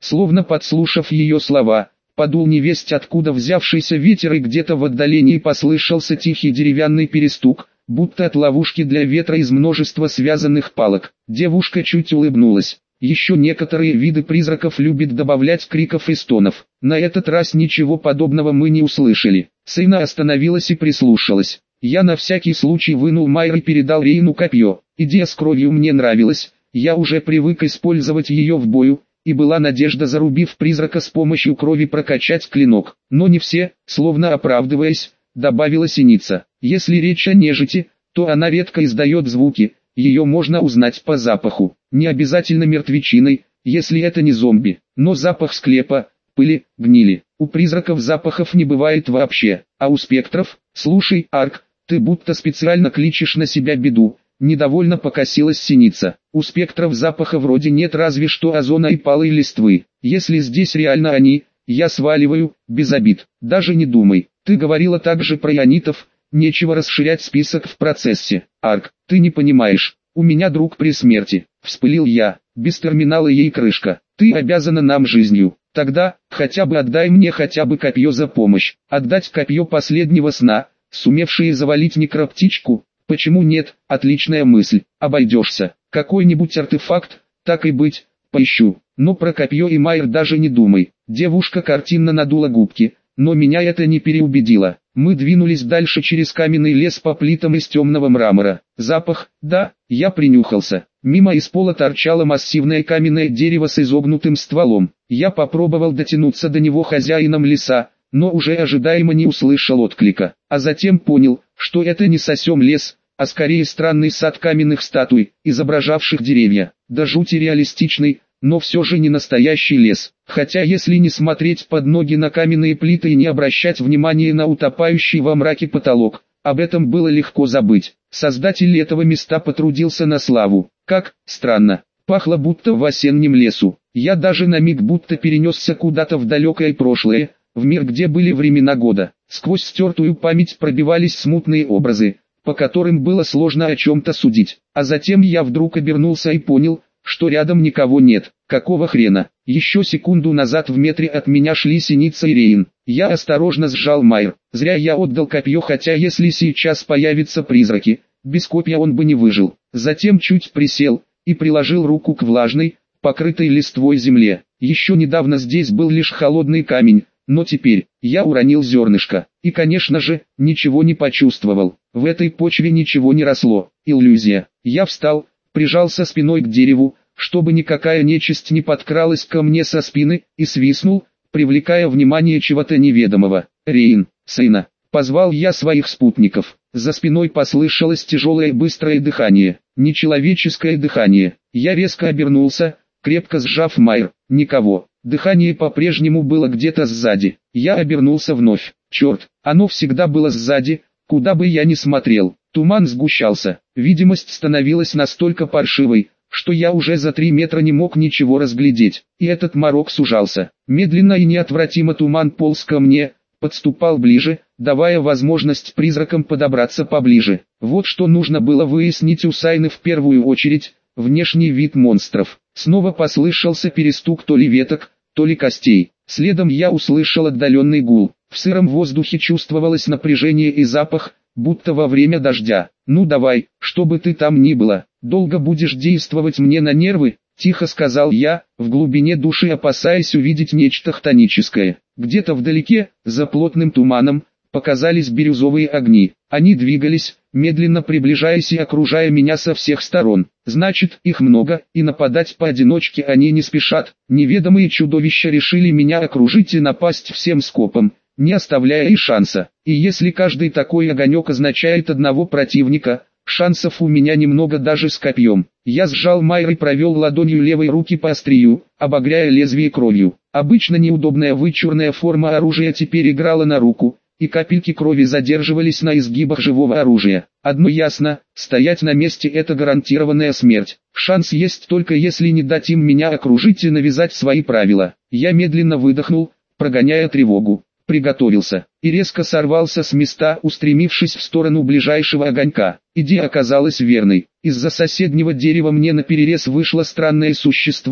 Словно подслушав ее слова, подул невесть откуда взявшийся ветер, и где-то в отдалении послышался тихий деревянный перестук, будто от ловушки для ветра из множества связанных палок. Девушка чуть улыбнулась. Еще некоторые виды призраков любят добавлять криков и стонов. На этот раз ничего подобного мы не услышали. Сейна остановилась и прислушалась. Я на всякий случай вынул Майр и передал Рейну копье. Идея с кровью мне нравилась, я уже привык использовать ее в бою, и была надежда, зарубив призрака с помощью крови, прокачать клинок. Но не все, словно оправдываясь, добавила синица. Если речь о нежити, то она редко издает звуки, ее можно узнать по запаху. Не обязательно мертвечиной, если это не зомби, но запах склепа, пыли, гнили. У призраков запахов не бывает вообще, а у спектров, слушай, Арк, ты будто специально кличешь на себя беду. Недовольно покосилась синица. У спектров запаха вроде нет, разве что озона и палой листвы. Если здесь реально они, я сваливаю, без обид. Даже не думай. Ты говорила также про ионитов, нечего расширять список в процессе. Арк, ты не понимаешь, у меня друг при смерти. Вспылил я, без терминала ей крышка. Ты обязана нам жизнью. Тогда, хотя бы отдай мне хотя бы копье за помощь. Отдать копье последнего сна, сумевшие завалить некроптичку. Почему нет? Отличная мысль. Обойдешься. Какой-нибудь артефакт, так и быть, поищу. Но про копье и Майер даже не думай. Девушка картинно надула губки, но меня это не переубедило. Мы двинулись дальше через каменный лес по плитам из темного мрамора. Запах, да, я принюхался. Мимо из пола торчало массивное каменное дерево с изогнутым стволом. Я попробовал дотянуться до него хозяином леса, но уже ожидаемо не услышал отклика. А затем понял, что это не совсем лес, а скорее странный сад каменных статуй, изображавших деревья. Да жути реалистичный, но все же не настоящий лес. Хотя если не смотреть под ноги на каменные плиты и не обращать внимания на утопающий во мраке потолок, об этом было легко забыть. Создатель этого места потрудился на славу. Как, странно, пахло будто в осеннем лесу. Я даже на миг будто перенесся куда-то в далекое прошлое, в мир, где были времена года. Сквозь стертую память пробивались смутные образы, по которым было сложно о чем-то судить. А затем я вдруг обернулся и понял, что рядом никого нет. Какого хрена? Еще секунду назад в метре от меня шли синица и Рейн. Я осторожно сжал Майр. Зря я отдал копье, хотя если сейчас появятся призраки, без копья он бы не выжил. Затем чуть присел и приложил руку к влажной, покрытой листвой земле. Еще недавно здесь был лишь холодный камень, но теперь я уронил зернышко, и, конечно же, ничего не почувствовал. В этой почве ничего не росло. Иллюзия. Я встал, прижался спиной к дереву, чтобы никакая нечисть не подкралась ко мне со спины, и свистнул, привлекая внимание чего-то неведомого. «Рейн, сына!» — позвал я своих спутников. За спиной послышалось тяжелое быстрое дыхание. Нечеловеческое дыхание. Я резко обернулся, крепко сжав Майр. Никого. Дыхание по-прежнему было где-то сзади. Я обернулся вновь. Черт, оно всегда было сзади, куда бы я ни смотрел. Туман сгущался. Видимость становилась настолько паршивой, что я уже за 3 метра не мог ничего разглядеть. И этот морок сужался. Медленно и неотвратимо туман полз ко мне, подступал ближе, давая возможность призракам подобраться поближе. Вот что нужно было выяснить у Сайны в первую очередь: внешний вид монстров. Снова послышался перестук то ли веток, то ли костей. Следом я услышал отдаленный гул. В сыром воздухе чувствовалось напряжение и запах, будто во время дождя. «Ну давай, что бы ты там ни было, долго будешь действовать мне на нервы», — тихо сказал я, в глубине души опасаясь увидеть нечто хтоническое. Где-то вдалеке, за плотным туманом, показались бирюзовые огни. Они двигались, медленно приближаясь и окружая меня со всех сторон. Значит, их много, и нападать поодиночке они не спешат. Неведомые чудовища решили меня окружить и напасть всем скопом, не оставляя и шанса. И если каждый такой огонек означает одного противника, шансов у меня немного даже с копьем. Я сжал Майр и провел ладонью левой руки по острию, обогряя лезвие кровью. Обычно неудобная вычурная форма оружия теперь играла на руку, и капельки крови задерживались на изгибах живого оружия. Одно ясно, стоять на месте — это гарантированная смерть. Шанс есть только если не дать им меня окружить и навязать свои правила. Я медленно выдохнул, прогоняя тревогу. Приготовился, и резко сорвался с места, устремившись в сторону ближайшего огонька. Идея оказалась верной. Из-за соседнего дерева мне наперерез вышло странное существо,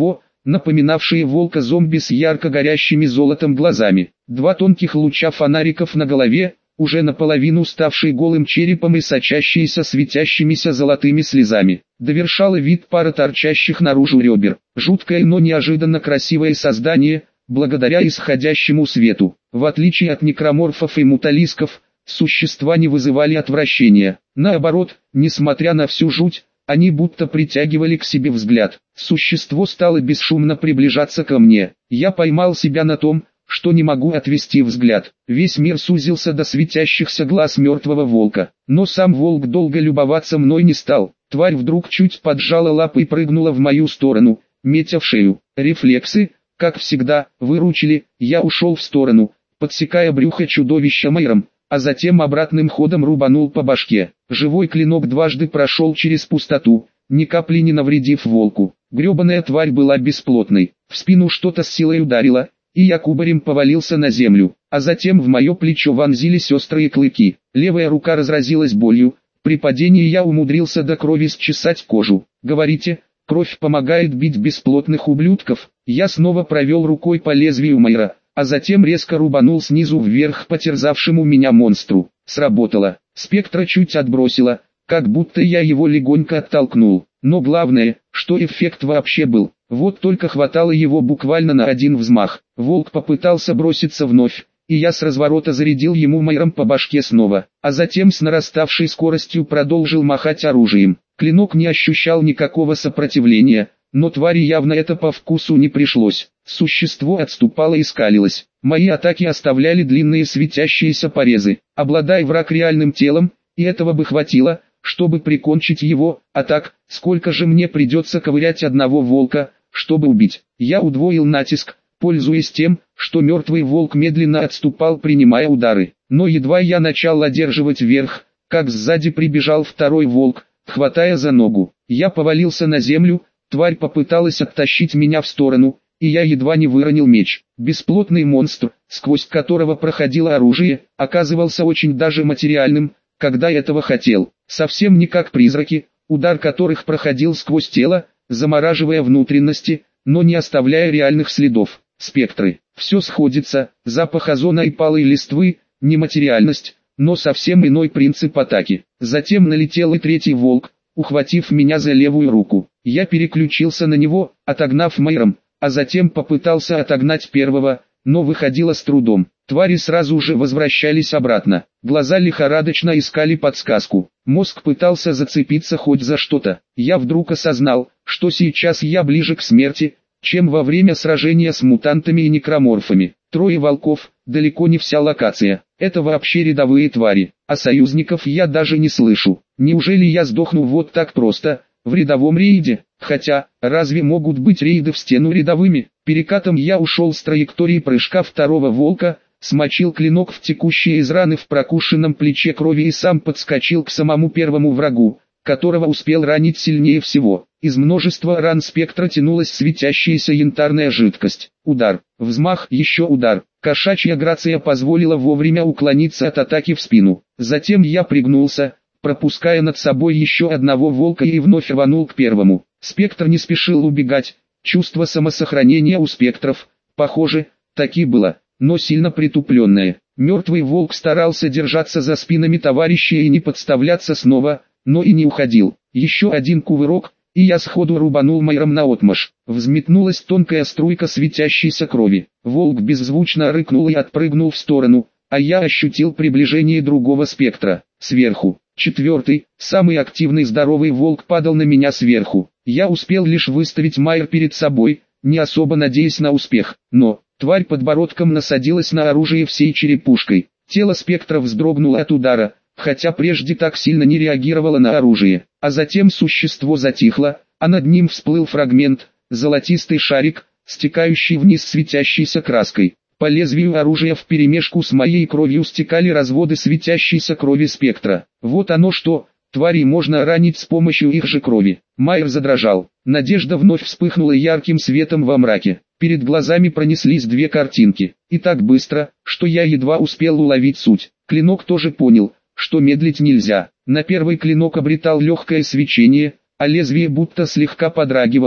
напоминавшие волка-зомби с ярко горящими золотом глазами. Два тонких луча фонариков на голове, уже наполовину ставший голым черепом и сочащиеся светящимися золотыми слезами. Довершало вид пара торчащих наружу ребер. Жуткое, но неожиданно красивое создание, благодаря исходящему свету. В отличие от некроморфов и муталисков, существа не вызывали отвращения. Наоборот, несмотря на всю жуть, они будто притягивали к себе взгляд. Существо стало бесшумно приближаться ко мне. Я поймал себя на том, что не могу отвести взгляд. Весь мир сузился до светящихся глаз мертвого волка. Но сам волк долго любоваться мной не стал. Тварь вдруг чуть поджала лапы и прыгнула в мою сторону, метя в шею. Рефлексы, как всегда, выручили. Я ушел в сторону, подсекая брюхо чудовища Майром, а затем обратным ходом рубанул по башке. Живой клинок дважды прошел через пустоту, ни капли не навредив волку. Гребаная тварь была бесплотной. В спину что-то с силой ударило, и я кубарем повалился на землю, а затем в мое плечо вонзились острые клыки. Левая рука разразилась болью, при падении я умудрился до крови счесать кожу. Говорите, кровь помогает бить бесплотных ублюдков? Я снова провел рукой по лезвию Майра, а затем резко рубанул снизу вверх по терзавшему меня монстру. Сработало. Спектра чуть отбросило, как будто я его легонько оттолкнул. Но главное, что эффект вообще был. Вот только хватало его буквально на один взмах. Волк попытался броситься вновь, и я с разворота зарядил ему Майром по башке снова, а затем с нараставшей скоростью продолжил махать оружием. Клинок не ощущал никакого сопротивления, но твари явно это по вкусу не пришлось. Существо отступало и скалилось. Мои атаки оставляли длинные светящиеся порезы. Обладая враг реальным телом, и этого бы хватило, чтобы прикончить его, а так, сколько же мне придется ковырять одного волка, чтобы убить. Я удвоил натиск, пользуясь тем, что мертвый волк медленно отступал, принимая удары. Но едва я начал одерживать верх, как сзади прибежал второй волк, хватая за ногу. Я повалился на землю, тварь попыталась оттащить меня в сторону, и я едва не выронил меч. Бесплотный монстр, сквозь которого проходило оружие, оказывался очень даже материальным, когда этого хотел. Совсем не как призраки, удар которых проходил сквозь тело, замораживая внутренности, но не оставляя реальных следов. Спектры. Все сходится, запах озона и палой листвы, нематериальность, но совсем иной принцип атаки. Затем налетел и третий волк, ухватив меня за левую руку. Я переключился на него, отогнав Майром, а затем попытался отогнать первого, но выходило с трудом. Твари сразу же возвращались обратно. Глаза лихорадочно искали подсказку. Мозг пытался зацепиться хоть за что-то. Я вдруг осознал, что сейчас я ближе к смерти, чем во время сражения с мутантами и некроморфами. Трое волков, далеко не вся локация. Это вообще рядовые твари, а союзников я даже не слышу. Неужели я сдохну вот так просто, в рядовом рейде? Хотя, разве могут быть рейды в стену рядовыми? Перекатом я ушел с траектории прыжка второго волка, смочил клинок в текущей из раны в прокушенном плече крови и сам подскочил к самому первому врагу, которого успел ранить сильнее всего. Из множества ран спектра тянулась светящаяся янтарная жидкость. Удар, взмах, еще удар. Кошачья грация позволила вовремя уклониться от атаки в спину. Затем я пригнулся, пропуская над собой еще одного волка и вновь рванул к первому. Спектр не спешил убегать. Чувство самосохранения у спектров, похоже, таки было, но сильно притупленное. Мертвый волк старался держаться за спинами товарищей и не подставляться снова, но и не уходил. Еще один кувырок, и я сходу рубанул Майром наотмашь. Взметнулась тонкая струйка светящейся крови. Волк беззвучно рыкнул и отпрыгнул в сторону, а я ощутил приближение другого спектра. Сверху. Четвертый, самый активный здоровый волк падал на меня сверху. Я успел лишь выставить Майр перед собой, не особо надеясь на успех, но тварь подбородком насадилась на оружие всей черепушкой. Тело спектра вздрогнуло от удара, хотя прежде так сильно не реагировало на оружие. А затем существо затихло, а над ним всплыл фрагмент, золотистый шарик, стекающий вниз светящейся краской. По лезвию оружия вперемешку с моей кровью стекали разводы светящейся крови спектра. Вот оно что, тварей можно ранить с помощью их же крови. Майр задрожал. Надежда вновь вспыхнула ярким светом во мраке. Перед глазами пронеслись две картинки. И так быстро, что я едва успел уловить суть. Клинок тоже понял, что медлить нельзя. На первый клинок обретал легкое свечение, а лезвие будто слегка подрагивало,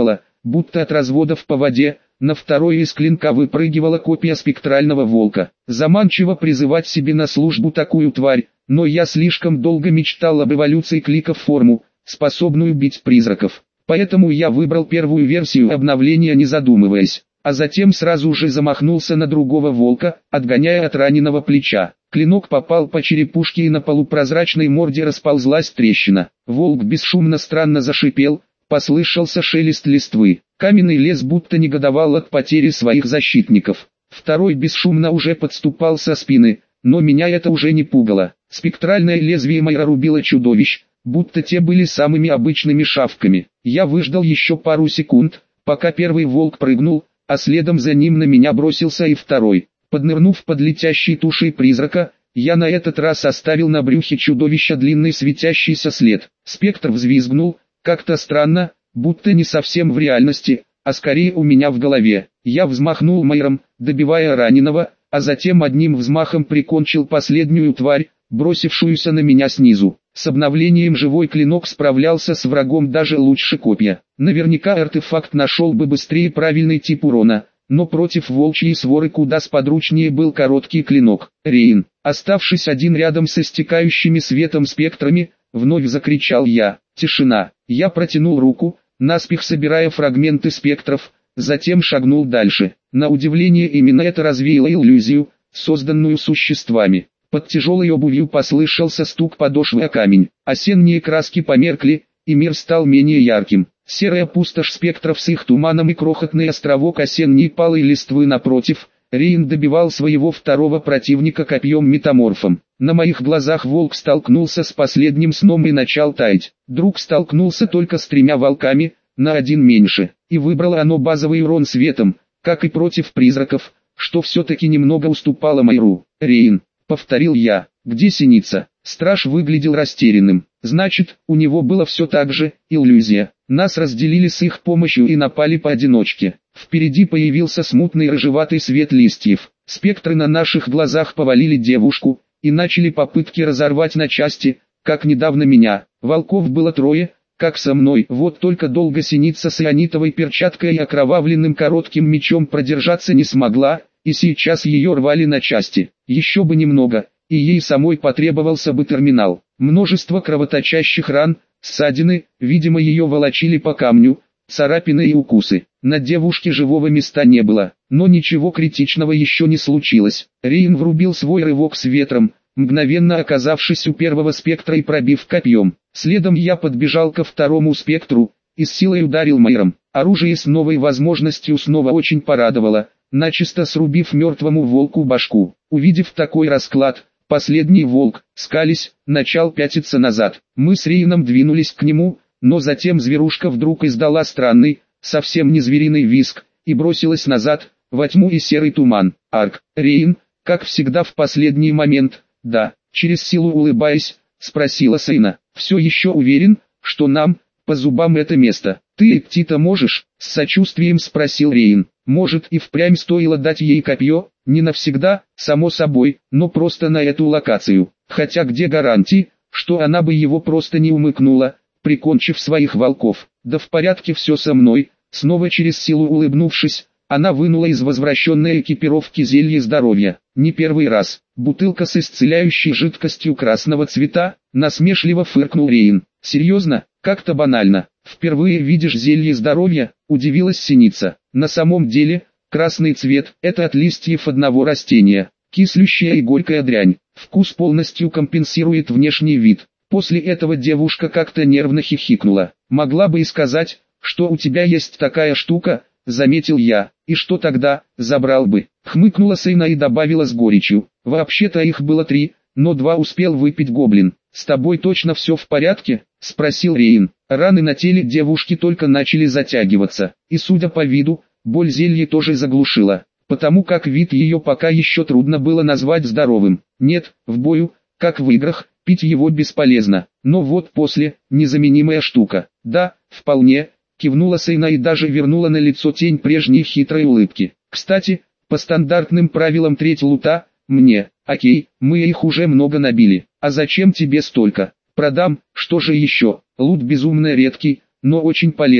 будто от разводов по воде, на второй из клинка выпрыгивала копия спектрального волка. Заманчиво призывать себе на службу такую тварь, но я слишком долго мечтал об эволюции клика в форму, способную бить призраков. Поэтому я выбрал первую версию обновления, не задумываясь, а затем сразу же замахнулся на другого волка, отгоняя от раненого плеча. Клинок попал по черепушке, и на полупрозрачной морде расползлась трещина. Волк бесшумно странно зашипел, послышался шелест листвы. Каменный лес будто негодовал от потери своих защитников. Второй бесшумно уже подступал со спины, но меня это уже не пугало. Спектральное лезвие мое рубило чудовищ, будто те были самыми обычными шавками. Я выждал еще пару секунд, пока первый волк прыгнул, а следом за ним на меня бросился и второй. Поднырнув под летящей тушей призрака, я на этот раз оставил на брюхе чудовища длинный светящийся след. Спектр взвизгнул, как-то странно, будто не совсем в реальности, а скорее у меня в голове. Я взмахнул майром, добивая раненого, а затем одним взмахом прикончил последнюю тварь, бросившуюся на меня снизу. С обновлением живой клинок справлялся с врагом даже лучше копья. Наверняка артефакт нашел бы быстрее правильный тип урона, но против волчьей своры куда сподручнее был короткий клинок. Рейн, оставшись один рядом со стекающими светом спектрами, вновь закричал я. Тишина. Я протянул руку, наспех собирая фрагменты спектров, затем шагнул дальше. На удивление именно это развеяло иллюзию, созданную существами. Под тяжелой обувью послышался стук подошвы о камень. Осенние краски померкли, и мир стал менее ярким. Серая пустошь спектров с их туманом и крохотный островок осенней палой листвы напротив. Рейн добивал своего второго противника копьем-метаморфом. На моих глазах волк столкнулся с последним сном и начал таять. Друг столкнулся только с 3 волками, на 1 меньше, и выбрало оно базовый урон светом, как и против призраков, что все-таки немного уступало майру. Рейн, повторил я, где синица? Страж выглядел растерянным. Значит, у него было все так же, иллюзия. Нас разделили с их помощью и напали поодиночке. Впереди появился смутный рыжеватый свет листьев. Спектры на наших глазах повалили девушку, и начали попытки разорвать на части, как недавно меня. Волков было 3, как со мной. Вот только долго синица с ионитовой перчаткой и окровавленным коротким мечом продержаться не смогла, и сейчас ее рвали на части. Еще бы немного, и ей самой потребовался бы терминал. Множество кровоточащих ран, ссадины, видимо ее волочили по камню, царапины и укусы. На девушке живого места не было, но ничего критичного еще не случилось. Рейн врубил свой рывок с ветром, мгновенно оказавшись у первого спектра и пробив копьем. Следом я подбежал ко второму спектру, и с силой ударил майром. Оружие с новой возможностью снова очень порадовало, начисто срубив мертвому волку башку. Увидев такой расклад, последний волк, скались, начал пятиться назад. Мы с Рейном двинулись к нему, но затем зверушка вдруг издала странный, совсем не звериный визг, и бросилась назад, во тьму и серый туман. Арк, Рейн, как всегда в последний момент, да, через силу улыбаясь, спросила Сейна. Все еще уверен, что нам, по зубам это место. Ты идти-то можешь? С сочувствием спросил Рейн. Может и впрямь стоило дать ей копье, не навсегда, само собой, но просто на эту локацию. Хотя где гарантии, что она бы его просто не умыкнула, прикончив своих волков. Да в порядке все со мной. Снова через силу улыбнувшись, она вынула из возвращенной экипировки зелье здоровья. Не первый раз. Бутылка с исцеляющей жидкостью красного цвета, насмешливо фыркнул Рейн. Серьезно, как-то банально. Впервые видишь зелье здоровья, удивилась синица. На самом деле, красный цвет – это от листьев одного растения. Кислющая и горькая дрянь. Вкус полностью компенсирует внешний вид. После этого девушка как-то нервно хихикнула. Могла бы и сказать, что у тебя есть такая штука, заметил я. И что тогда, забрал бы. Хмыкнула Сейна и добавила с горечью. Вообще-то их было 3, но 2 успел выпить гоблин. С тобой точно все в порядке? Спросил Рейн. Раны на теле девушки только начали затягиваться. И судя по виду, боль зелье тоже заглушила. Потому как вид ее пока еще трудно было назвать здоровым. Нет, в бою, как в играх, пить его бесполезно. Но вот после, незаменимая штука. Да, вполне, кивнула Сейна и даже вернула на лицо тень прежней хитрой улыбки. Кстати, по стандартным правилам треть лута, мне, окей, мы их уже много набили. А зачем тебе столько? Продам, что же еще? Лут безумно редкий, но очень полезный.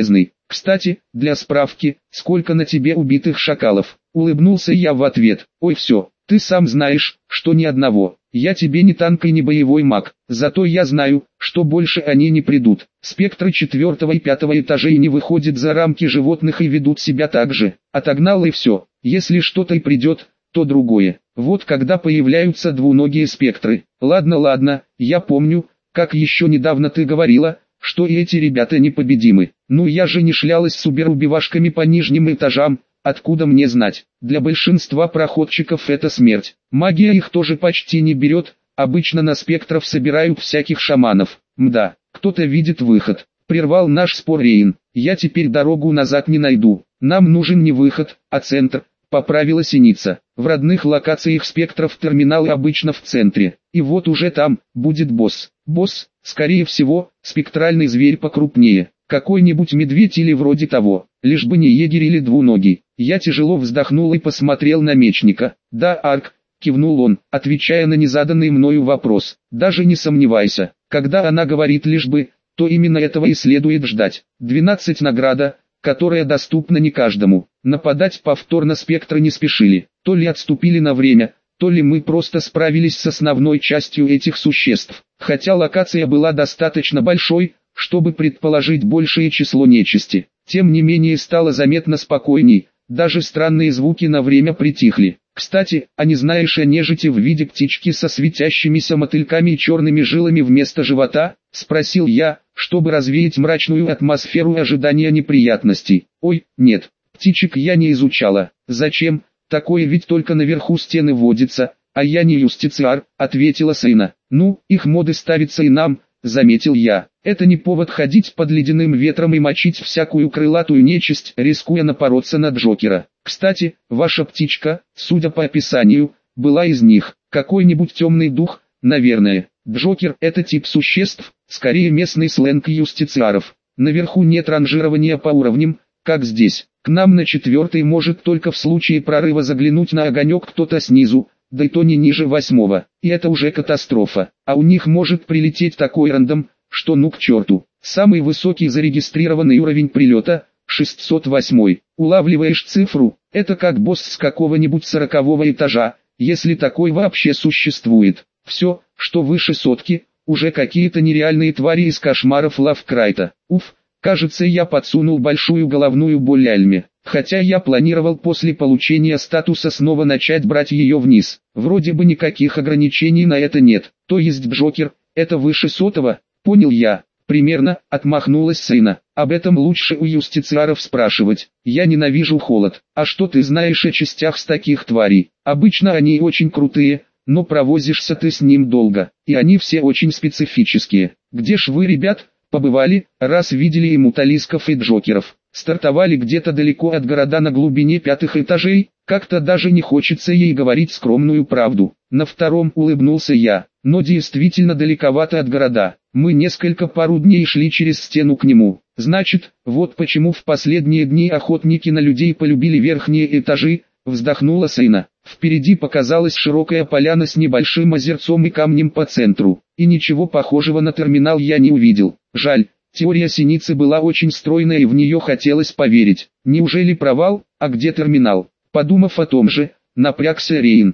Кстати, для справки, сколько на тебе убитых шакалов? Улыбнулся я в ответ. Ой, все, ты сам знаешь, что ни одного. Я тебе не танк и не боевой маг, зато я знаю, что больше они не придут. Спектры 4 и 5 этажей не выходят за рамки животных и ведут себя так же. Отогнал и все. Если что-то и придет, то другое. Вот когда появляются двуногие спектры. Ладно, я помню, как еще недавно ты говорила, что и эти ребята непобедимы. Ну я же не шлялась с убер-убивашками по нижним этажам, откуда мне знать. Для большинства проходчиков это смерть. Магия их тоже почти не берет, обычно на спектров собирают всяких шаманов. Мда, кто-то видит выход. Прервал наш спор Рейн. Я теперь дорогу назад не найду. Нам нужен не выход, а центр. Поправила Синица. В родных локациях спектров терминалы обычно в центре. И вот уже там будет босс. Босс, скорее всего, спектральный зверь покрупнее. Какой-нибудь медведь или вроде того. Лишь бы не егерь или двуногий. Я тяжело вздохнул и посмотрел на мечника. Да, Арк, кивнул он, отвечая на незаданный мною вопрос. Даже не сомневайся. Когда она говорит лишь бы, то именно этого и следует ждать. 12 награда, которая доступна не каждому. Нападать повторно спектры не спешили, то ли отступили на время, то ли мы просто справились с основной частью этих существ. Хотя локация была достаточно большой, чтобы предположить большее число нечисти. Тем не менее стало заметно спокойней, даже странные звуки на время притихли. Кстати, а не знаешь о нежити в виде птички со светящимися мотыльками и черными жилами вместо живота? Спросил я, чтобы развеять мрачную атмосферу ожидания неприятностей. Ой, нет, птичек я не изучала. Зачем? Такое ведь только наверху стены водится, а я не юстициар, ответила Сейна. Ну, их моды ставятся и нам, заметил я. Это не повод ходить под ледяным ветром и мочить всякую крылатую нечисть, рискуя напороться на Джокера. Кстати, ваша птичка, судя по описанию, была из них. Какой-нибудь темный дух, наверное. Джокер – это тип существ, скорее местный сленг юстициаров. Наверху нет ранжирования по уровням, как здесь. К нам на 4-й может только в случае прорыва заглянуть на огонек кто-то снизу, да и то не ниже 8-го. И это уже катастрофа. А у них может прилететь такой рандом, что ну к черту. Самый высокий зарегистрированный уровень прилета – 608. Улавливаешь цифру, это как босс с какого-нибудь 40-го этажа, если такой вообще существует. Все, что выше сотки, уже какие-то нереальные твари из кошмаров Лавкрайта. Уф, кажется, я подсунул большую головную боль Альме. Хотя я планировал после получения статуса снова начать брать ее вниз. Вроде бы никаких ограничений на это нет. То есть Джокер, это выше 100-го, понял я. Примерно, отмахнулась Сейна. Об этом лучше у юстициаров спрашивать. Я ненавижу холод. А что ты знаешь о частях с таких тварей? Обычно они очень крутые, но провозишься ты с ним долго. И они все очень специфические. Где ж вы, ребят, побывали, раз видели и муталисков, и Джокеров? Стартовали где-то далеко от города на глубине 5-х этажей? Как-то даже не хочется ей говорить скромную правду. На 2-м улыбнулся я, но действительно далековато от города. Мы несколько пару дней шли через стену к нему. Значит, вот почему в последние дни охотники на людей полюбили верхние этажи, вздохнула Сейна. Впереди показалась широкая поляна с небольшим озерцом и камнем по центру. И ничего похожего на терминал я не увидел. Жаль, теория Синицы была очень стройная и в нее хотелось поверить. Неужели провал, а где терминал? Подумав о том же, напрягся Рейн.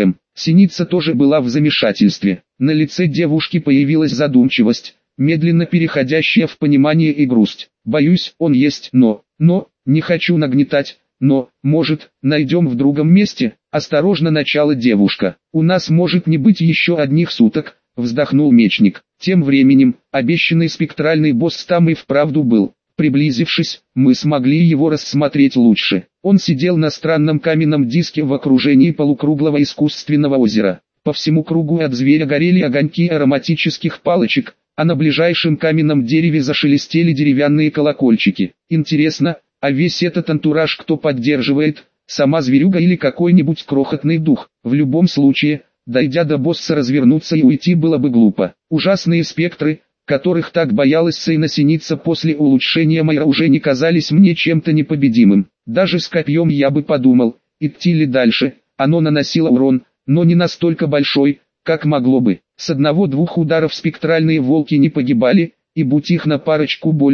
Синица тоже была в замешательстве. На лице девушки появилась задумчивость, медленно переходящая в понимание и грусть. Боюсь, он есть, но, не хочу нагнетать, но, может, найдем в другом месте? Осторожно начала девушка. У нас может не быть еще одних суток, вздохнул мечник. Тем временем, обещанный спектральный босс там и вправду был. Приблизившись, мы смогли его рассмотреть лучше. Он сидел на странном каменном диске в окружении полукруглого искусственного озера. По всему кругу от зверя горели огоньки ароматических палочек, а на ближайшем каменном дереве зашелестели деревянные колокольчики. Интересно, а весь этот антураж кто поддерживает, сама зверюга или какой-нибудь крохотный дух? В любом случае, дойдя до босса, развернуться и уйти было бы глупо. Ужасные спектры, которых так боялась Сейна Синица после улучшения Майра, уже не казались мне чем-то непобедимым. Даже с копьем я бы подумал, идти ли дальше. Оно наносило урон, но не настолько большой, как могло бы. С 1-2 ударов спектральные волки не погибали, и будь их на парочку больше,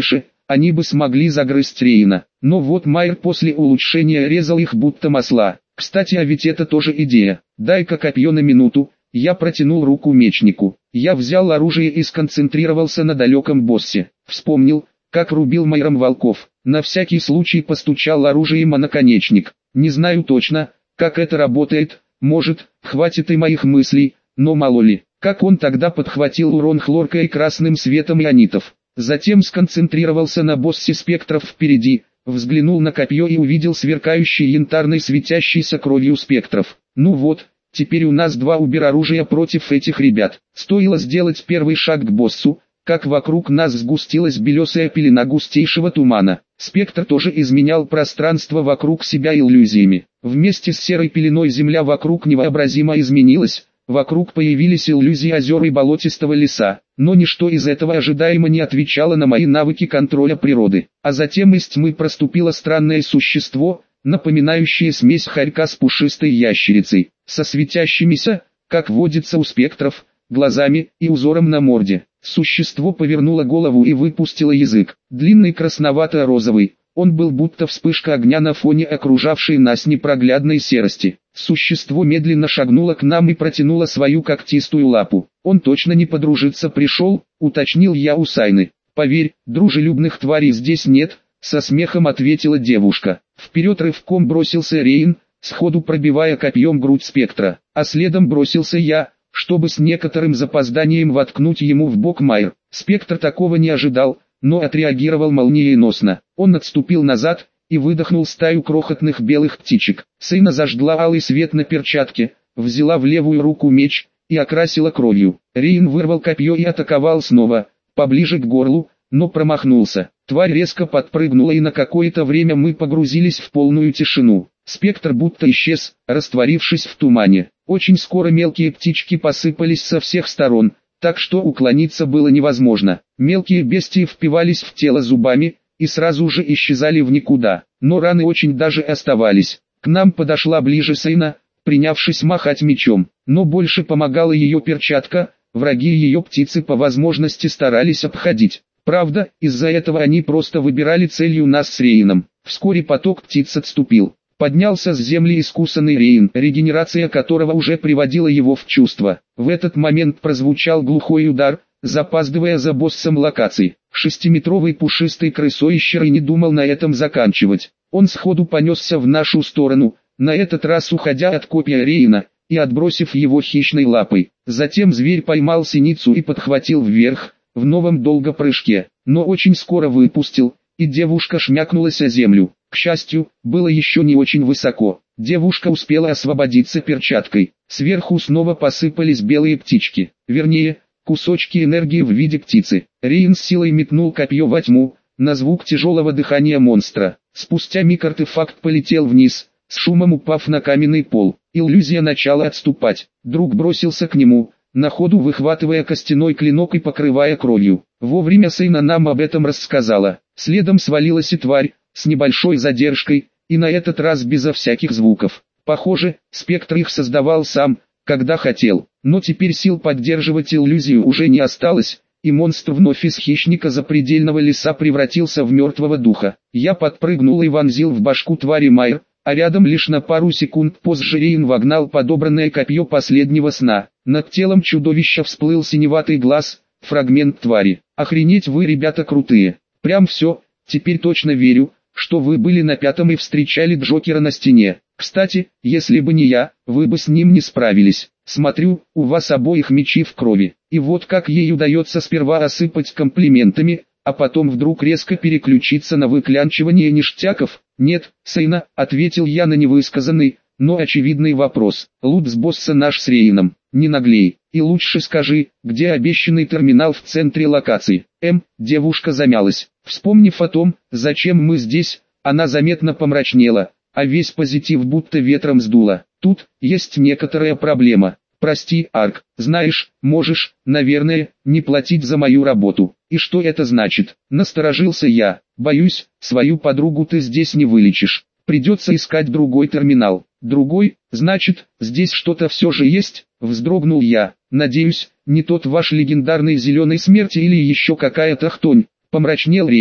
они бы смогли загрызть Рейна. Но вот Майер после улучшения резал их будто масла. Кстати, а ведь это тоже идея. Дай-ка копье на минуту. Я протянул руку мечнику. Я взял оружие и сконцентрировался на далеком боссе. Вспомнил, как рубил Майером волков. На всякий случай постучал оружием о наконечник. Не знаю точно, как это работает. Может, хватит и моих мыслей, но мало ли. Как он тогда подхватил урон хлоркой и красным светом ионитов. Затем сконцентрировался на боссе спектров впереди, взглянул на копье и увидел сверкающий янтарной светящейся кровью спектров. Ну вот, теперь у нас два убер-оружия против этих ребят. Стоило сделать первый шаг к боссу, как вокруг нас сгустилась белесая пелена густейшего тумана. Спектр тоже изменял пространство вокруг себя иллюзиями. Вместе с серой пеленой земля вокруг невообразимо изменилась. Вокруг появились иллюзии озер и болотистого леса, но ничто из этого ожидаемо не отвечало на мои навыки контроля природы. А затем из тьмы проступило странное существо, напоминающее смесь хорька с пушистой ящерицей, со светящимися, как водится у спектров, глазами и узором на морде. Существо повернуло голову и выпустило язык, длинный красновато-розовый. Он был будто вспышка огня на фоне окружавшей нас непроглядной серости. Существо медленно шагнуло к нам и протянуло свою когтистую лапу. «Он точно не подружиться пришел», — уточнил я у Сайны. «Поверь, дружелюбных тварей здесь нет», — со смехом ответила девушка. Вперед рывком бросился Рейн, сходу пробивая копьем грудь спектра, а следом бросился я, чтобы с некоторым запозданием воткнуть ему в бок Майер. Спектр такого не ожидал, но отреагировал молниеносно. Он отступил назад и выдохнул стаю крохотных белых птичек. Сейна зажгла алый свет на перчатке, взяла в левую руку меч и окрасила кровью. Рейн вырвал копье и атаковал снова, поближе к горлу, но промахнулся. Тварь резко подпрыгнула, и на какое-то время мы погрузились в полную тишину. Спектр будто исчез, растворившись в тумане. Очень скоро мелкие птички посыпались со всех сторон, так что уклониться было невозможно. Мелкие бестии впивались в тело зубами и сразу же исчезали в никуда, но раны очень даже оставались. К нам подошла ближе Сейна, принявшись махать мечом, но больше помогала ее перчатка, враги ее птицы по возможности старались обходить. Правда, из-за этого они просто выбирали целью нас с Рейном. Вскоре поток птиц отступил. Поднялся с земли искусанный Рейн, регенерация которого уже приводила его в чувство. В этот момент прозвучал глухой удар, запаздывая за боссом локаций. Шестиметровый пушистый крысоищер и не думал на этом заканчивать. Он сходу понесся в нашу сторону, на этот раз уходя от копья Рейна и отбросив его хищной лапой. Затем зверь поймал синицу и подхватил вверх, в новом долгопрыжке, но очень скоро выпустил, и девушка шмякнулась о землю. К счастью, было еще не очень высоко. Девушка успела освободиться перчаткой. Сверху снова посыпались белые птички. Вернее, кусочки энергии в виде птицы. Рейн с силой метнул копье во тьму, на звук тяжелого дыхания монстра. Спустя миг артефакт полетел вниз, с шумом упав на каменный пол. Иллюзия начала отступать. Друг бросился к нему, на ходу выхватывая костяной клинок и покрывая кровью. Вовремя Сейна нам об этом рассказала. Следом свалилась и тварь, с небольшой задержкой, и на этот раз безо всяких звуков. Похоже, спектр их создавал сам, когда хотел, но теперь сил поддерживать иллюзию уже не осталось, и монстр вновь из хищника запредельного леса превратился в мертвого духа. Я подпрыгнул и вонзил в башку твари Майер, а рядом лишь на пару секунд позже Рейн вогнал подобранное копье последнего сна. Над телом чудовища всплыл синеватый глаз, фрагмент твари. Охренеть вы, ребята, крутые. Прям все, теперь точно верю, что вы были на пятом и встречали Джокера на стене. Кстати, если бы не я, вы бы с ним не справились. Смотрю, у вас обоих мечи в крови. И вот как ей удается сперва осыпать комплиментами, а потом вдруг резко переключиться на выклянчивание ништяков. «Нет, Сейна», — ответил я на невысказанный, но очевидный вопрос. «Лут с босса наш с Рейном, не наглей. И лучше скажи, где обещанный терминал в центре локации?» Девушка замялась. Вспомнив о том, зачем мы здесь, она заметно помрачнела, а весь позитив будто ветром сдуло. «Тут есть некоторая проблема. Прости, Арк, знаешь, можешь, наверное, не платить за мою работу». «И что это значит?» — насторожился я. «Боюсь, свою подругу ты здесь не вылечишь. Придется искать другой терминал». «Другой? Значит, здесь что-то все же есть?» — вздрогнул я. «Надеюсь, не тот ваш легендарный зеленый смерти или еще какая-то хтонь», — помрачнел Рейн.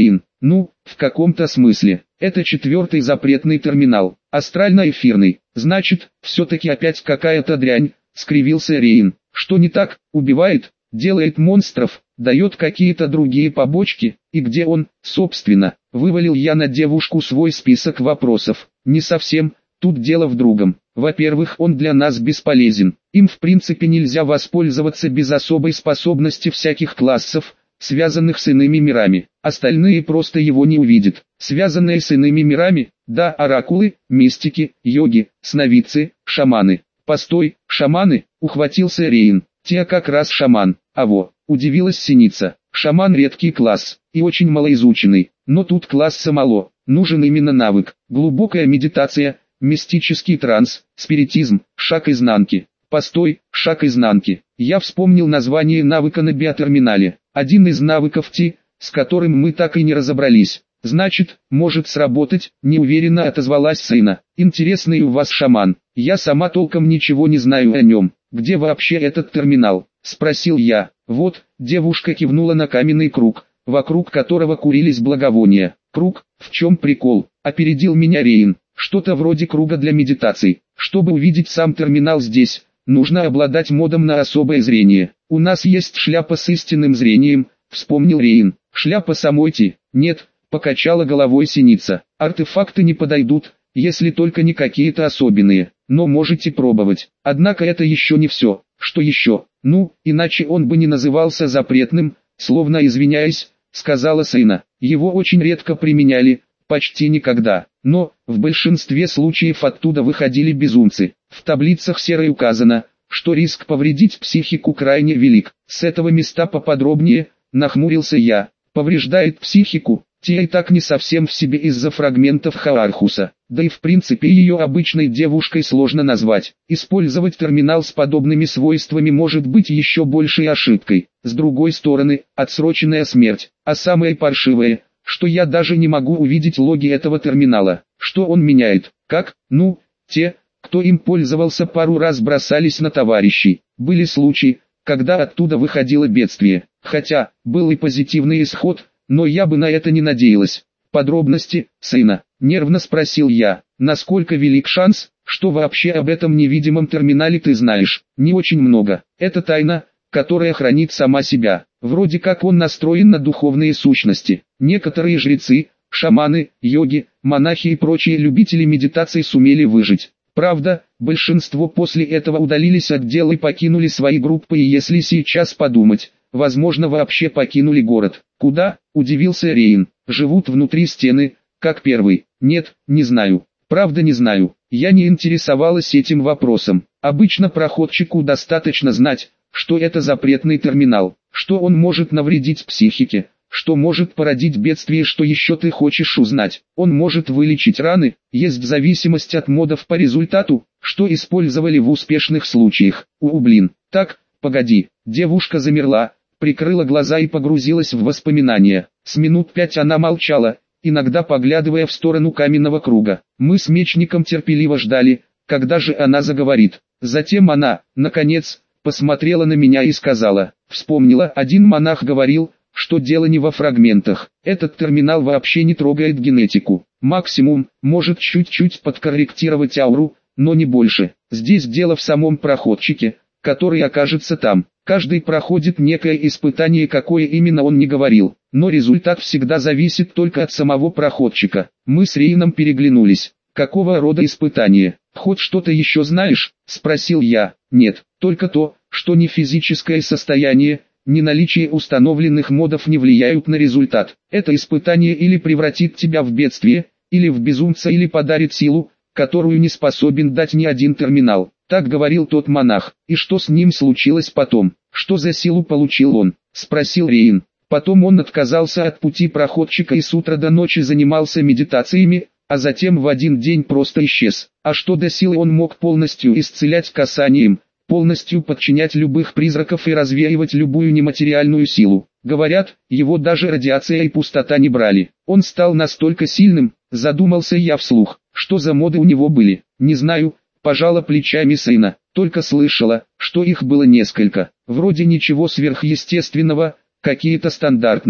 Ну, в каком-то смысле. Это 4-й запретный терминал, астрально-эфирный. Значит, все-таки опять какая-то дрянь, скривился Рейн. Что не так? Убивает, делает монстров, дает какие-то другие побочки, и где он, собственно? Вывалил я на девушку свой список вопросов. Не совсем, тут дело в другом. Во-первых, он для нас бесполезен. Им в принципе нельзя воспользоваться без особой способности всяких классов, связанных с иными мирами. Остальные просто его не увидят. Связанные с иными мирами, да, оракулы, мистики, йоги, сновидцы, шаманы. Постой, шаманы, ухватился Рейн. Те как раз шаман. Удивилась Синица. Шаман редкий класс, и очень малоизученный, но тут класса мало, нужен именно навык, глубокая медитация, мистический транс, спиритизм, шаг изнанки. Постой, шаг изнанки. Я вспомнил название навыка на биотерминале. Один из навыков с которым мы так и не разобрались. Значит, может сработать, неуверенно отозвалась Сейна. Интересный у вас шаман. Я сама толком ничего не знаю о нем. Где вообще этот терминал? Спросил я. Вот, девушка кивнула на каменный круг, вокруг которого курились благовония. Круг, в чем прикол? Опередил меня Рейн. Что-то вроде круга для медитаций. Чтобы увидеть сам терминал здесь, нужно обладать модом на особое зрение. У нас есть шляпа с истинным зрением, вспомнил Рейн. Шляпа самой Нет, покачала головой Синица. Артефакты не подойдут, если только не какие-то особенные. Но можете пробовать. Однако это еще не все. Что еще? Ну, иначе он бы не назывался запретным, словно извиняясь, сказала Сейна. Его очень редко применяли, почти никогда. Но, в большинстве случаев оттуда выходили безумцы. В таблицах серой указано, что риск повредить психику крайне велик. С этого места поподробнее, нахмурился я. Повреждает психику, те и так не совсем в себе из-за фрагментов Хаархуса. Да и в принципе ее обычной девушкой сложно назвать. Использовать терминал с подобными свойствами может быть еще большей ошибкой. С другой стороны, отсроченная смерть. А самое паршивое, что я даже не могу увидеть логи этого терминала. Что он меняет? Как? Ну, те, кто им пользовался пару раз бросались на товарищей. Были случаи, когда оттуда выходило бедствие. Хотя, был и позитивный исход, но я бы на это не надеялась. Подробности, Сейна, нервно спросил я. Насколько велик шанс, что вообще об этом невидимом терминале ты знаешь? Не очень много. Это тайна, которая хранит сама себя. Вроде как он настроен на духовные сущности. Некоторые жрецы, шаманы, йоги, монахи и прочие любители медитации сумели выжить. Правда, большинство после этого удалились от дел и покинули свои группы, и если сейчас подумать, возможно вообще покинули город. Куда? Удивился Рейн. Живут внутри стены, как первый. Нет, не знаю. Правда не знаю. Я не интересовалась этим вопросом. Обычно проходчику достаточно знать, что это запретный терминал, что он может навредить психике, что может породить бедствие, что еще ты хочешь узнать. Он может вылечить раны, есть зависимость от модов по результату, что использовали в успешных случаях. Так, погоди. Девушка замерла, прикрыла глаза и погрузилась в воспоминания. С минут 5 она молчала, иногда поглядывая в сторону каменного круга. Мы с мечником терпеливо ждали, когда же она заговорит. Затем она, наконец, посмотрела на меня и сказала. Вспомнила, один монах говорил, что дело не во фрагментах. Этот терминал вообще не трогает генетику. Максимум, может чуть-чуть подкорректировать ауру, но не больше. Здесь дело в самом проходчике, который окажется там. Каждый проходит некое испытание, какое именно он не говорил, но результат всегда зависит только от самого проходчика. Мы с Рейном переглянулись. Какого рода испытание? Хоть что-то еще знаешь? Спросил я. Нет, только то, что ни физическое состояние, ни наличие установленных модов не влияют на результат. Это испытание или превратит тебя в бедствие, или в безумца, или подарит силу, которую не способен дать ни один терминал. Так говорил тот монах. И что с ним случилось потом? Что за силу получил он? Спросил Рейн. Потом он отказался от пути проходчика и с утра до ночи занимался медитациями, а затем в один день просто исчез. А что до силы, он мог полностью исцелять касанием, полностью подчинять любых призраков и развеивать любую нематериальную силу. Говорят, его даже радиация и пустота не брали. Он стал настолько сильным, задумался я вслух. Что за моды у него были? Не знаю. Пожала плечами Сейна, только слышала, что их было несколько. Вроде ничего сверхъестественного, какие-то стандартные.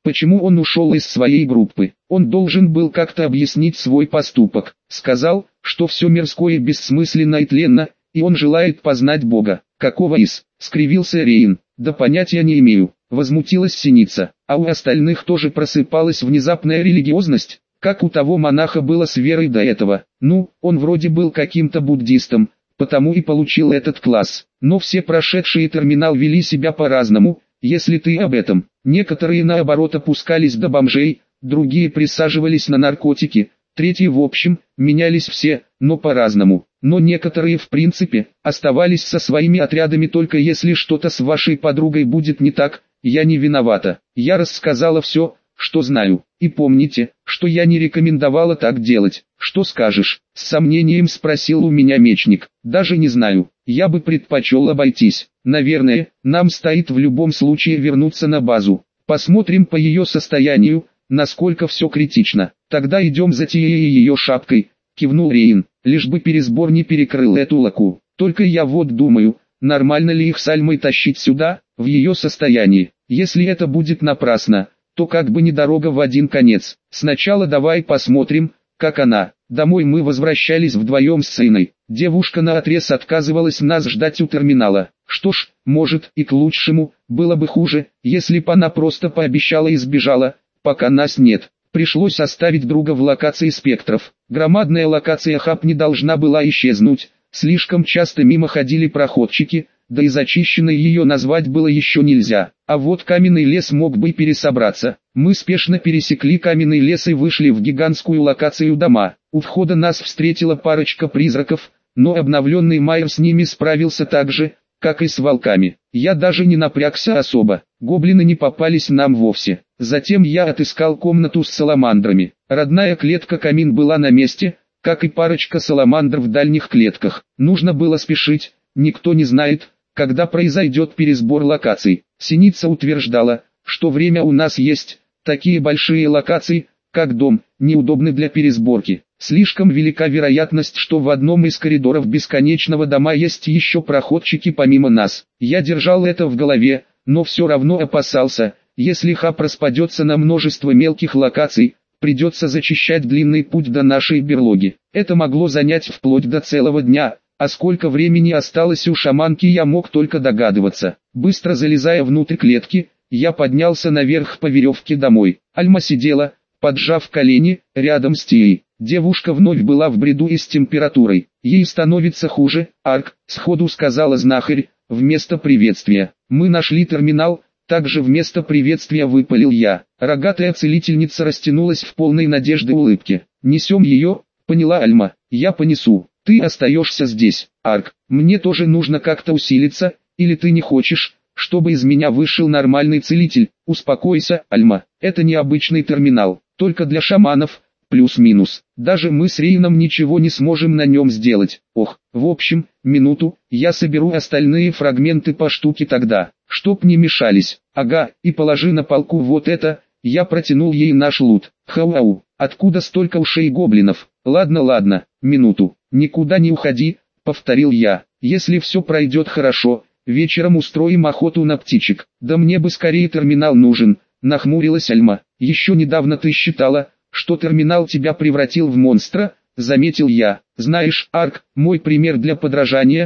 Почему он ушел из своей группы? Он должен был как-то объяснить свой поступок. Сказал, что все мирское бессмысленно и тленно, и он желает познать Бога. Какого из? Скривился Рейн. Да понятия не имею. Возмутилась Синица. А у остальных тоже просыпалась внезапная религиозность, как у того монаха было с верой до этого. Ну, он вроде был каким-то буддистом, потому и получил этот класс. Но все прошедшие терминал вели себя по-разному, если ты об этом. Некоторые наоборот опускались до бомжей, другие присаживались на наркотики, третьи в общем, менялись все, но по-разному. Но некоторые в принципе, оставались со своими отрядами только если что-то с вашей подругой будет не так, я не виновата. Я рассказала все, что знаю. И помните, что я не рекомендовала так делать. Что скажешь? С сомнением спросил у меня мечник. Даже не знаю. Я бы предпочел обойтись. Наверное, нам стоит в любом случае вернуться на базу. Посмотрим по ее состоянию, насколько все критично. Тогда идем за Тией и ее шапкой, кивнул Рейн. Лишь бы пересбор не перекрыл эту лаку. Только я вот думаю, нормально ли их с Альмой тащить сюда, в ее состоянии. Если это будет напрасно, то как бы не дорога в один конец. Сначала давай посмотрим, как она. Домой мы возвращались вдвоем с сыной. Девушка наотрез отказывалась нас ждать у терминала. Что ж, может и к лучшему, было бы хуже, если бы она просто пообещала и сбежала, пока нас нет. Пришлось оставить друга в локации спектров. Громадная локация хаб не должна была исчезнуть, слишком часто мимо ходили проходчики, да и зачищенной ее назвать было еще нельзя. А вот каменный лес мог бы пересобраться. Мы спешно пересекли каменный лес и вышли в гигантскую локацию дома. У входа нас встретила парочка призраков, но обновленный Майер с ними справился так же, как и с волками. Я даже не напрягся особо. Гоблины не попались нам вовсе. Затем я отыскал комнату с саламандрами. Родная клетка-камин была на месте, как и парочка саламандр в дальних клетках. Нужно было спешить, никто не знает, когда произойдет пересбор локаций. Синица утверждала, что время у нас есть, такие большие локации, как дом, неудобны для пересборки. Слишком велика вероятность, что в одном из коридоров бесконечного дома есть еще проходчики помимо нас. Я держал это в голове, но все равно опасался, если хаб распадется на множество мелких локаций, придется зачищать длинный путь до нашей берлоги. Это могло занять вплоть до целого дня, а сколько времени осталось у шаманки я мог только догадываться. Быстро залезая внутрь клетки, я поднялся наверх по веревке домой. Альма сидела, поджав колени, рядом с Тией. Девушка вновь была в бреду и с температурой. Ей становится хуже, Арк, сходу сказала знахарь, вместо приветствия. Мы нашли терминал, также вместо приветствия выпалил я. Рогатая целительница растянулась в полной надежды улыбке. Несем ее, поняла Альма, я понесу. Ты остаешься здесь, Арк. Мне тоже нужно как-то усилиться, или ты не хочешь, чтобы из меня вышел нормальный целитель? Успокойся, Альма. Это не обычный терминал, только для шаманов, плюс-минус. Даже мы с Рейном ничего не сможем на нем сделать. Ох, в общем, минуту, я соберу остальные фрагменты по штуке тогда, чтоб не мешались. Ага, и положи на полку вот это. Я протянул ей наш лут. Хау-ау, откуда столько ушей гоблинов? Ладно, минуту. Никуда не уходи, повторил я. Если все пройдет хорошо, вечером устроим охоту на птичек. Да мне бы скорее терминал нужен, нахмурилась Альма. Еще недавно ты считала, что терминал тебя превратил в монстра, заметил я. Знаешь, Арк, мой пример для подражания,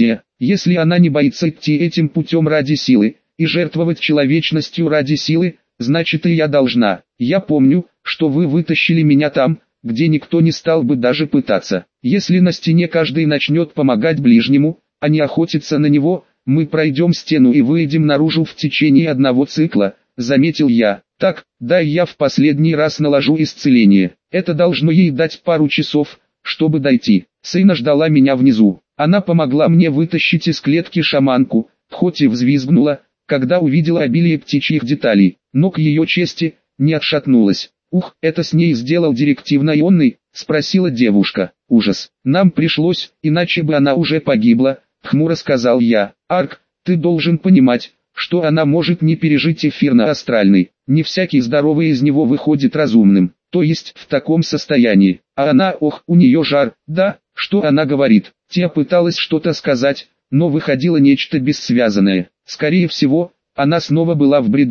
если она не боится идти этим путем ради силы, и жертвовать человечностью ради силы, значит и я должна. Я помню, что вы вытащили меня там, где никто не стал бы даже пытаться. Если на стене каждый начнет помогать ближнему, а не охотиться на него, мы пройдем стену и выйдем наружу в течение одного цикла, заметил я. Так, дай я в последний раз наложу исцеление. Это должно ей дать пару часов, чтобы дойти. Сына ждала меня внизу. Она помогла мне вытащить из клетки шаманку, хоть и взвизгнула, когда увидела обилие птичьих деталей, но к ее чести, не отшатнулась. «Ух, это с ней сделал директивно-ионный?» — спросила девушка. «Ужас. Нам пришлось, иначе бы она уже погибла», — хмуро сказал я. «Арк, ты должен понимать, что она может не пережить эфирно-астральный. Не всякий здоровый из него выходит разумным, то есть в таком состоянии. А она, ох, у нее жар, да, что она говорит?» Тия пыталась что-то сказать, но выходило нечто бессвязанное. Скорее всего, она снова была в бреду.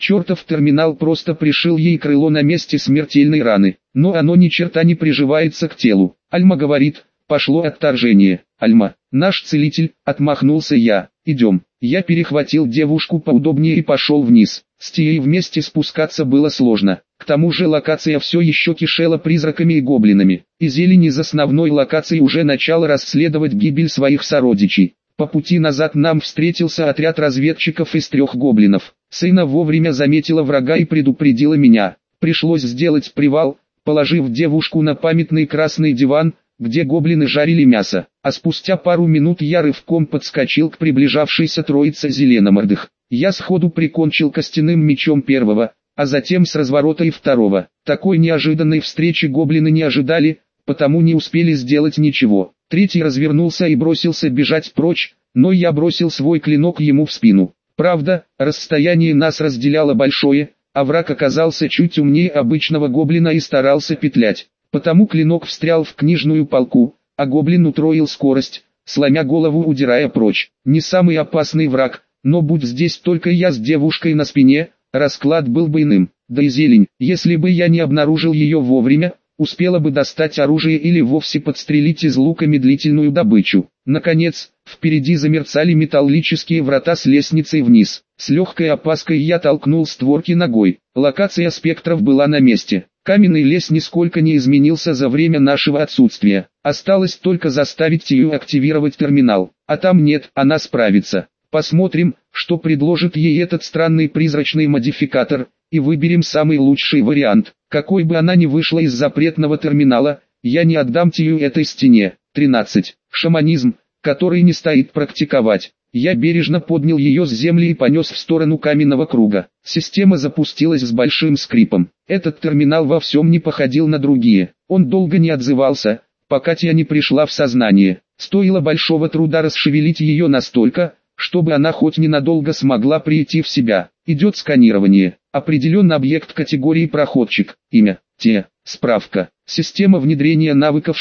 Чертов терминал просто пришил ей крыло на месте смертельной раны, но оно ни черта не приживается к телу. Альма говорит, пошло отторжение. Альма, наш целитель, отмахнулся я. Идем. Я перехватил девушку поудобнее и пошел вниз. С Тией вместе спускаться было сложно. К тому же локация все еще кишела призраками и гоблинами. И зелень из основной локации уже начала расследовать гибель своих сородичей. По пути назад нам встретился отряд разведчиков из 3 гоблинов. Сына вовремя заметила врага и предупредила меня. Пришлось сделать привал, положив девушку на памятный красный диван, где гоблины жарили мясо. А спустя пару минут я рывком подскочил к приближавшейся троице зеленомордых. Я сходу прикончил костяным мечом первого, а затем с разворота и второго. Такой неожиданной встречи гоблины не ожидали, потому не успели сделать ничего. Третий развернулся и бросился бежать прочь, но я бросил свой клинок ему в спину. Правда, расстояние нас разделяло большое, а враг оказался чуть умнее обычного гоблина и старался петлять. Потому клинок встрял в книжную полку, а гоблин утроил скорость, сломя голову удирая прочь. Не самый опасный враг, но будь здесь только я с девушкой на спине, расклад был бы иным. Да и зелень, если бы я не обнаружил ее вовремя, успела бы достать оружие или вовсе подстрелить из лука медлительную добычу. Наконец, впереди замерцали металлические врата с лестницей вниз. С легкой опаской я толкнул створки ногой. Локация спектров была на месте. Каменный лес нисколько не изменился за время нашего отсутствия. Осталось только заставить Тию активировать терминал. А там нет, она справится. Посмотрим, что предложит ей этот странный призрачный модификатор, и выберем самый лучший вариант. Какой бы она ни вышла из запретного терминала, я не отдам Тию этой стене. 13. Шаманизм, который не стоит практиковать. Я бережно поднял ее с земли и понес в сторону каменного круга. Система запустилась с большим скрипом. Этот терминал во всем не походил на другие. Он долго не отзывался, пока Тия не пришла в сознание. Стоило большого труда расшевелить ее настолько, чтобы она хоть ненадолго смогла прийти в себя. Идет сканирование. Определен объект категории проходчик. Имя. Тия. Справка. Система внедрения навыков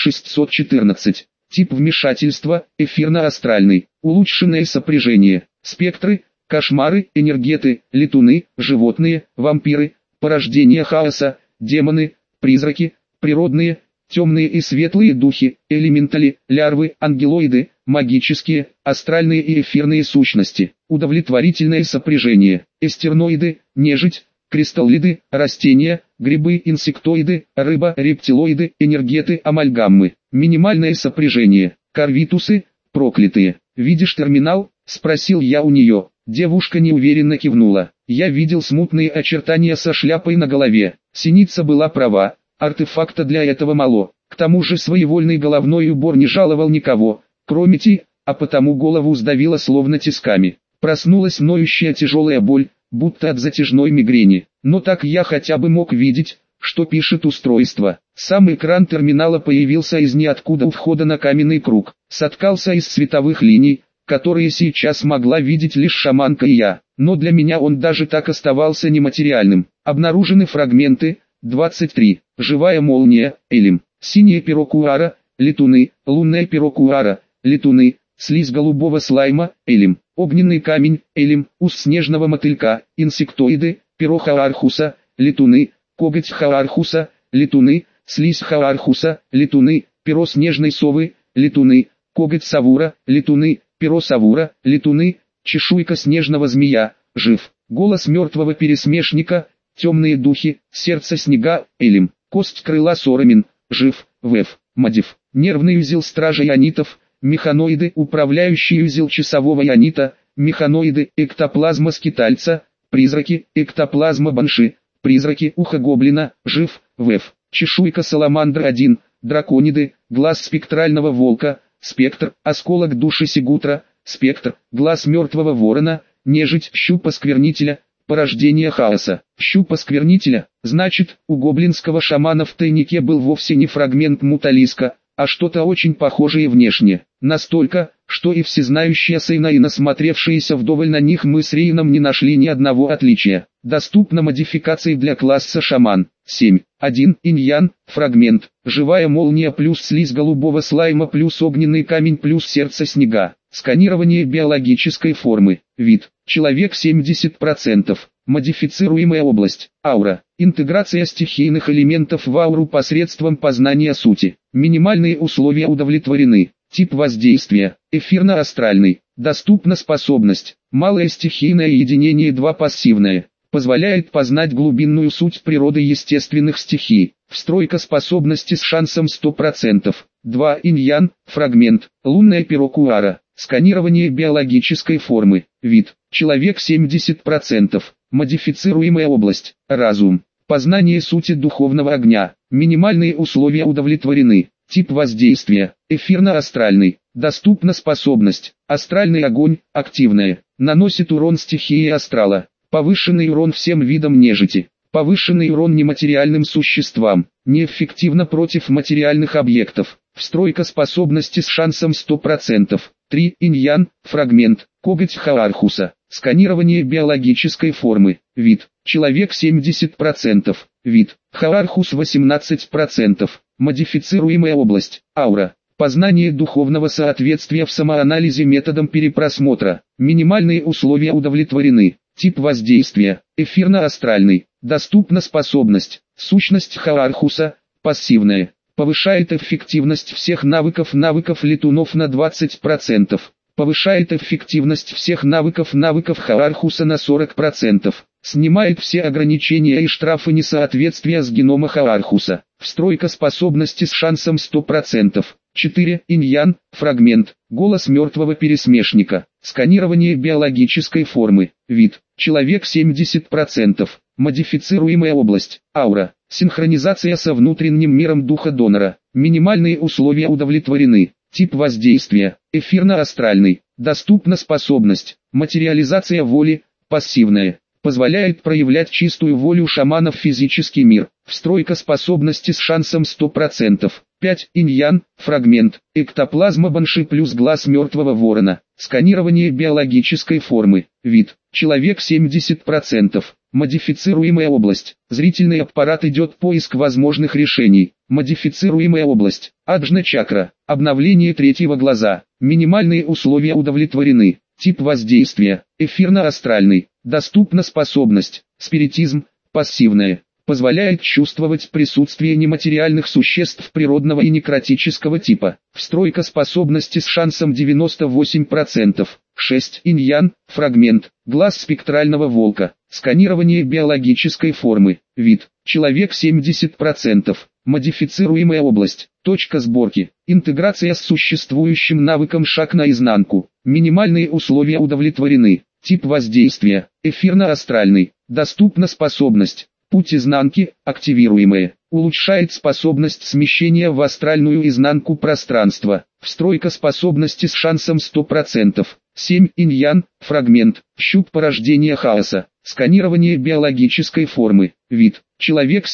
614. Тип вмешательства – эфирно-астральный. Улучшенное сопряжение. Спектры, кошмары, энергеты, летуны, животные, вампиры, порождения хаоса, демоны, призраки, природные, темные и светлые духи, элементали, лярвы, ангелоиды, магические, астральные и эфирные сущности. Удовлетворительное сопряжение. Эстерноиды, нежить, кристаллиды, растения, грибы, инсектоиды, рыба, рептилоиды, энергеты, амальгаммы. Минимальное сопряжение. Корвитусы, проклятые. «Видишь терминал?» – спросил я у нее. Девушка неуверенно кивнула. Я видел смутные очертания со шляпой на голове. Синица была права, артефакта для этого мало. К тому же своевольный головной убор не жаловал никого, кроме Ти, а потому голову сдавило словно тисками. Проснулась ноющая тяжелая боль, будто от затяжной мигрени. Но так я хотя бы мог видеть, что пишет устройство. Сам экран терминала появился из ниоткуда у входа на каменный круг. Соткался из световых линий, которые сейчас могла видеть лишь шаманка и я. Но для меня он даже так оставался нематериальным. Обнаружены фрагменты. 23. Живая молния, Элим. Синее перо Куара, летуны. Лунное перо Куара, летуны. Слизь голубого слайма, Элим. Огненный камень, Элим. Ус снежного мотылька, инсектоиды. Перо Хаархуса, летуны. Коготь Хаархуса, летуны. Слизь Хаархуса, летуны. Перо снежной совы, летуны. Коготь Савура, летуны. Перо Савура, летуны. Чешуйка снежного змея, жив. Голос мертвого пересмешника, темные духи, сердце снега, Элим. Кость крыла Сорамин, жив. Вэф. Мадив. Нервный узел стража ионитов, механоиды, управляющий узел часового ионита, механоиды, эктоплазма скитальца, призраки, эктоплазма банши, призраки, ухо гоблина, жив. Вэф. Чешуйка саламандра 1, дракониды, глаз спектрального волка, спектр, осколок души Сигутра, спектр, глаз мертвого ворона, нежить, щуп осквернителя, порождение хаоса. Щуп осквернителя, значит, у гоблинского шамана в тайнике был вовсе не фрагмент муталиска, а что-то очень похожее внешне. Настолько, что и всезнающая Сейна и насмотревшиеся вдоволь на них мы с Рейном не нашли ни одного отличия. Доступна модификации для класса шаман. 7. 1. Иньян, фрагмент, живая молния плюс слизь голубого слайма плюс огненный камень плюс сердце снега. Сканирование биологической формы. Вид. Человек 70%. Модифицируемая область. Аура. Интеграция стихийных элементов в ауру посредством познания сути. Минимальные условия удовлетворены. Тип воздействия. Эфирно-астральный. Доступна способность. Малое стихийное единение 2 пассивное. Позволяет познать глубинную суть природы естественных стихий. Встройка способности с шансом 100%. 2. Инь-ян. Фрагмент. Лунное перо Куара. Сканирование биологической формы. Вид. Человек 70%. Модифицируемая область. Разум. Познание сути духовного огня. Минимальные условия удовлетворены. Тип воздействия. Эфирно-астральный. Доступна способность. Астральный огонь. Активная. Наносит урон стихии астрала. Повышенный урон всем видам нежити. Повышенный урон нематериальным существам. Неэффективно против материальных объектов. Встройка способности с шансом 100%. 3. Инь-ян. Фрагмент. Коготь Хаархуса. Сканирование биологической формы. Вид. Человек 70%. Вид. Хаархус 18%. Модифицируемая область. Аура. Познание духовного соответствия в самоанализе методом перепросмотра. Минимальные условия удовлетворены. Тип воздействия. Эфирно-астральный. Доступна способность. Сущность Хаархуса. Пассивная. Повышает эффективность всех навыков летунов на 20%. Повышает эффективность всех навыков Хаархуса на 40%. Снимает все ограничения и штрафы несоответствия с генома Хаархуса. Встройка способности с шансом 100%. 4. Инь-ян. Фрагмент. Голос мертвого пересмешника. Сканирование биологической формы. Вид. Человек 70%. Модифицируемая область. Аура. Синхронизация со внутренним миром духа донора. Минимальные условия удовлетворены. Тип воздействия. Эфирно-астральный. Доступна способность. Материализация воли. Пассивная. Позволяет проявлять чистую волю шамана в физический мир. Встройка способности с шансом 100%. 5. Инь-ян. Фрагмент. Эктоплазма банши плюс глаз мертвого ворона. Сканирование биологической формы. Вид. Человек 70%. Модифицируемая область. Зрительный аппарат идет поиск возможных решений. Модифицируемая область. Аджна-чакра. Обновление третьего глаза. Минимальные условия удовлетворены. Тип воздействия. Эфирно-астральный. Доступна способность. Спиритизм. Пассивная. Позволяет чувствовать присутствие нематериальных существ природного и некротического типа. Встройка способности с шансом 98%. 6. Инь-ян. Фрагмент. Глаз спектрального волка. Сканирование биологической формы. Вид. Человек 70%. Модифицируемая область. Точка сборки. Интеграция с существующим навыком шаг наизнанку. Минимальные условия удовлетворены. Тип воздействия. Эфирно-астральный. Доступна способность. Путь изнанки. Активируемая. Улучшает способность смещения в астральную изнанку пространства. Встройка способности с шансом 100%. 7. Инь-ян. Фрагмент. Щуп порождения хаоса. Сканирование биологической формы. Вид. Человек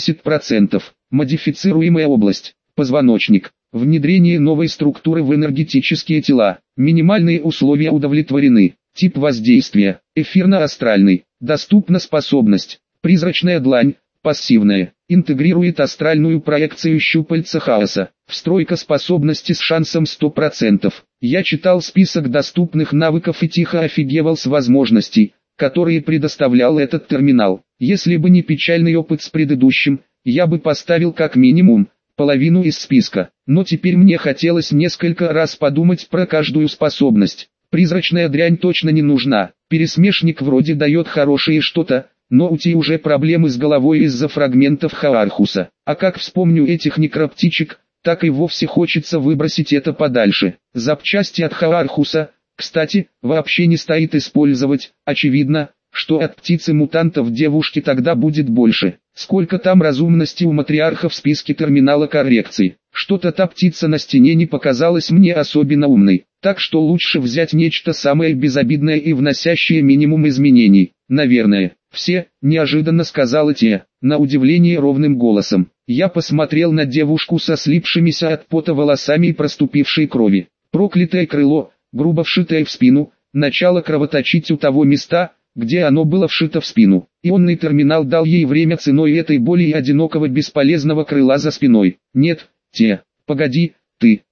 70%. Модифицируемая область. Позвоночник. Внедрение новой структуры в энергетические тела. Минимальные условия удовлетворены. Тип воздействия. Эфирно-астральный. Доступна способность. Призрачная длань. Пассивная. Интегрирует астральную проекцию щупальца хаоса. Встройка способности с шансом 100%. Я читал список доступных навыков и тихо офигевал с возможностей, которые предоставлял этот терминал. Если бы не печальный опыт с предыдущим, я бы поставил как минимум половину из списка. Но теперь мне хотелось несколько раз подумать про каждую способность. Призрачная дрянь точно не нужна. Пересмешник вроде дает хорошее что-то, но у Ти уже проблемы с головой из-за фрагментов Хаархуса. А как вспомню этих некроптичек, так и вовсе хочется выбросить это подальше. Запчасти от Хаархуса, кстати, вообще не стоит использовать. Очевидно, что от птицы-мутантов девушки тогда будет больше. Сколько там разумности у матриарха в списке терминала коррекций. Что-то та птица на стене не показалась мне особенно умной. Так что лучше взять нечто самое безобидное и вносящее минимум изменений. Наверное. Все, неожиданно сказала Тия, на удивление ровным голосом. Я посмотрел на девушку со слипшимися от пота волосами и проступившей крови. Проклятое крыло, грубо вшитое в спину, начало кровоточить у того места, где оно было вшито в спину. Ионный терминал дал ей время ценой этой боли и одинокого бесполезного крыла за спиной. Нет, Тия, погоди, ты,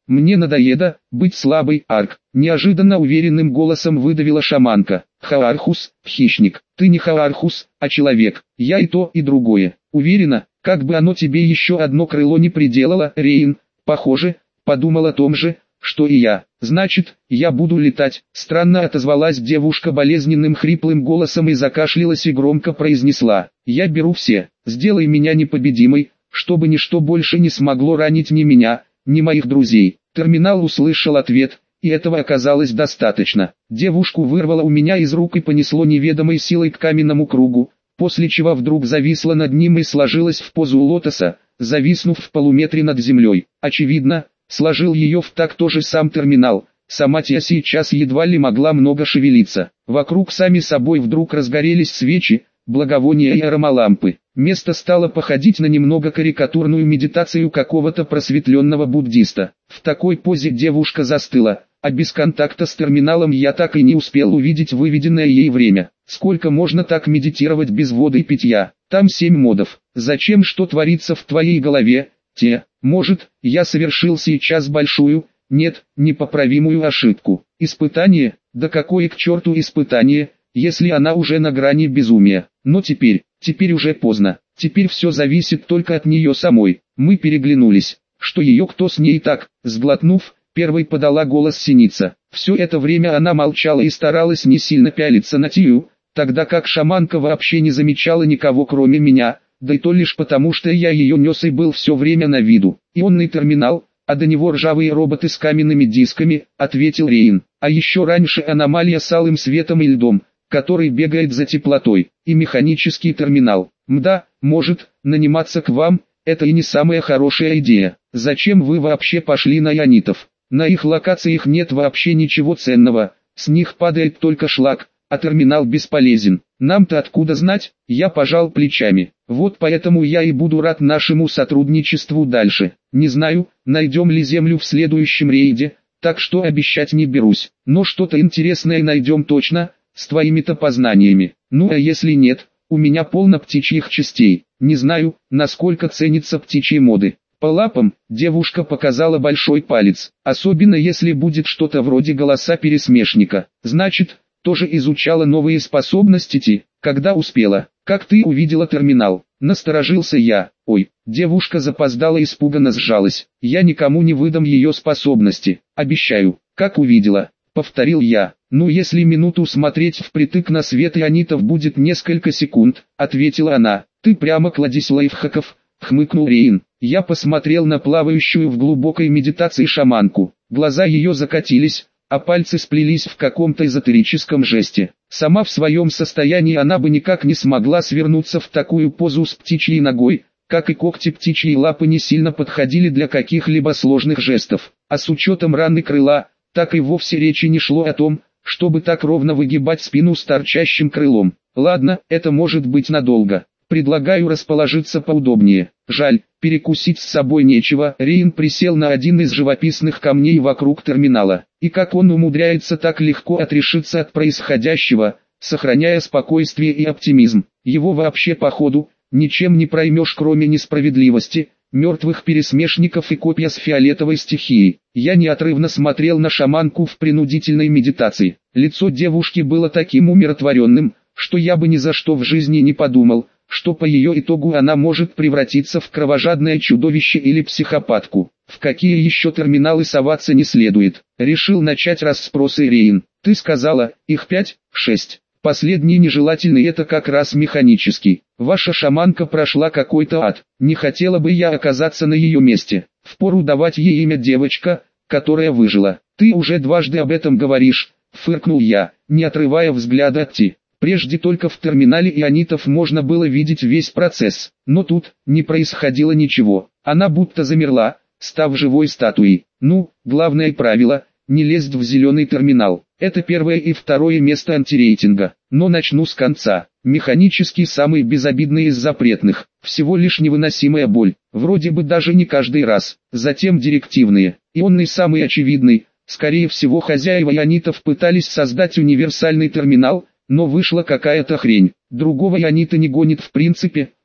Мне надоеда быть слабой, Арк. Неожиданно уверенным голосом выдавила шаманка. Хаархус, хищник. Ты не Хаархус, а человек. Я и то, и другое. Уверена, как бы оно тебе еще одно крыло не приделало, Рейн. Похоже, подумал о том же, что и я. Значит, я буду летать. Странно отозвалась девушка болезненным хриплым голосом и закашлялась и громко произнесла. Я беру все. Сделай меня непобедимой, чтобы ничто больше не смогло ранить ни меня, ни моих друзей. Терминал услышал ответ, и этого оказалось достаточно. Девушку вырвало у меня из рук и понесло неведомой силой к каменному кругу, после чего вдруг зависла над ним и сложилась в позу лотоса, зависнув в полуметре над землей. Очевидно, сложил ее в так тоже сам терминал. Сама Тия сейчас едва ли могла много шевелиться. Вокруг сами собой вдруг разгорелись свечи, благовония и аромалампы. Место стало походить на немного карикатурную медитацию какого-то просветленного буддиста. В такой позе девушка застыла, а без контакта с терминалом я так и не успел увидеть выведенное ей время. Сколько можно так медитировать без воды и питья? Там 7 модов. Зачем, что творится в твоей голове, Те? Может, я совершил сейчас большую, нет, непоправимую ошибку. Испытание? Да какое к черту испытание, если она уже на грани безумия? Но теперь уже поздно. Теперь все зависит только от нее самой. Мы переглянулись. Что ее кто с ней так? Сглотнув, первой подала голос Синица. Все это время она молчала и старалась не сильно пялиться на Тию, тогда как шаманка вообще не замечала никого кроме меня, да и то лишь потому, что я ее нес и был все время на виду. Ионный терминал, а до него ржавые роботы с каменными дисками, ответил Рейн. А еще раньше аномалия с алым светом и льдом, который бегает за теплотой, и механический терминал. Мда, может, наниматься к вам, это и не самая хорошая идея. Зачем вы вообще пошли на ионитов? На их локациях нет вообще ничего ценного, с них падает только шлак, а терминал бесполезен. Нам-то откуда знать? Я пожал плечами. Вот поэтому я и буду рад нашему сотрудничеству дальше. Не знаю, найдем ли землю в следующем рейде, так что обещать не берусь. Но что-то интересное найдем точно, с твоими-то познаниями. Ну а если нет, у меня полно птичьих частей. Не знаю, насколько ценятся птичьи моды. По лапам девушка показала большой палец, особенно если будет что-то вроде голоса пересмешника. Значит, тоже изучала новые способности Ти, когда успела. Как ты увидела терминал? Насторожился я. Ой, девушка запоздала испуганно сжалась. Я никому не выдам ее способности, обещаю. Как увидела? Повторил я. Ну если минуту смотреть впритык на свет ионитов будет несколько секунд, ответила она. Ты прямо кладезь лайфхаков, хмыкнул Рейн. Я посмотрел на плавающую в глубокой медитации шаманку. Глаза ее закатились, а пальцы сплелись в каком-то эзотерическом жесте. Сама в своем состоянии она бы никак не смогла свернуться в такую позу с птичьей ногой, как и когти птичьей лапы не сильно подходили для каких-либо сложных жестов. А с учетом раны крыла, так и вовсе речи не шло о том, чтобы так ровно выгибать спину с торчащим крылом. Ладно, это может быть надолго. Предлагаю расположиться поудобнее. Жаль, перекусить с собой нечего. Рейн присел на один из живописных камней вокруг терминала. И как он умудряется так легко отрешиться от происходящего, сохраняя спокойствие и оптимизм. Его вообще походу ничем не проймешь, кроме несправедливости, мертвых пересмешников и копья с фиолетовой стихией. Я неотрывно смотрел на шаманку в принудительной медитации. Лицо девушки было таким умиротворенным, что я бы ни за что в жизни не подумал, что по ее итогу она может превратиться в кровожадное чудовище или психопатку. В какие еще терминалы соваться не следует. Решил начать расспросы Рейн. Ты сказала, их 5, 6. Последний нежелательный, это как раз механический. Ваша шаманка прошла какой-то ад. Не хотела бы я оказаться на ее месте. Впору давать ей имя девочка, которая выжила. Ты уже дважды об этом говоришь, фыркнул я, не отрывая взгляда от Ти. Прежде только в терминале ионитов можно было видеть весь процесс, но тут не происходило ничего. Она будто замерла, став живой статуей. Ну, главное правило – не лезть в зеленый терминал. Это первое и второе место антирейтинга. Но начну с конца. Механический самый безобидный из запретных. Всего лишь невыносимая боль. Вроде бы даже не каждый раз. Затем директивные. Ионный самый очевидный. Скорее всего хозяева ионитов пытались создать универсальный терминал, но вышла какая-то хрень. Другого ионита не гонит в принципе,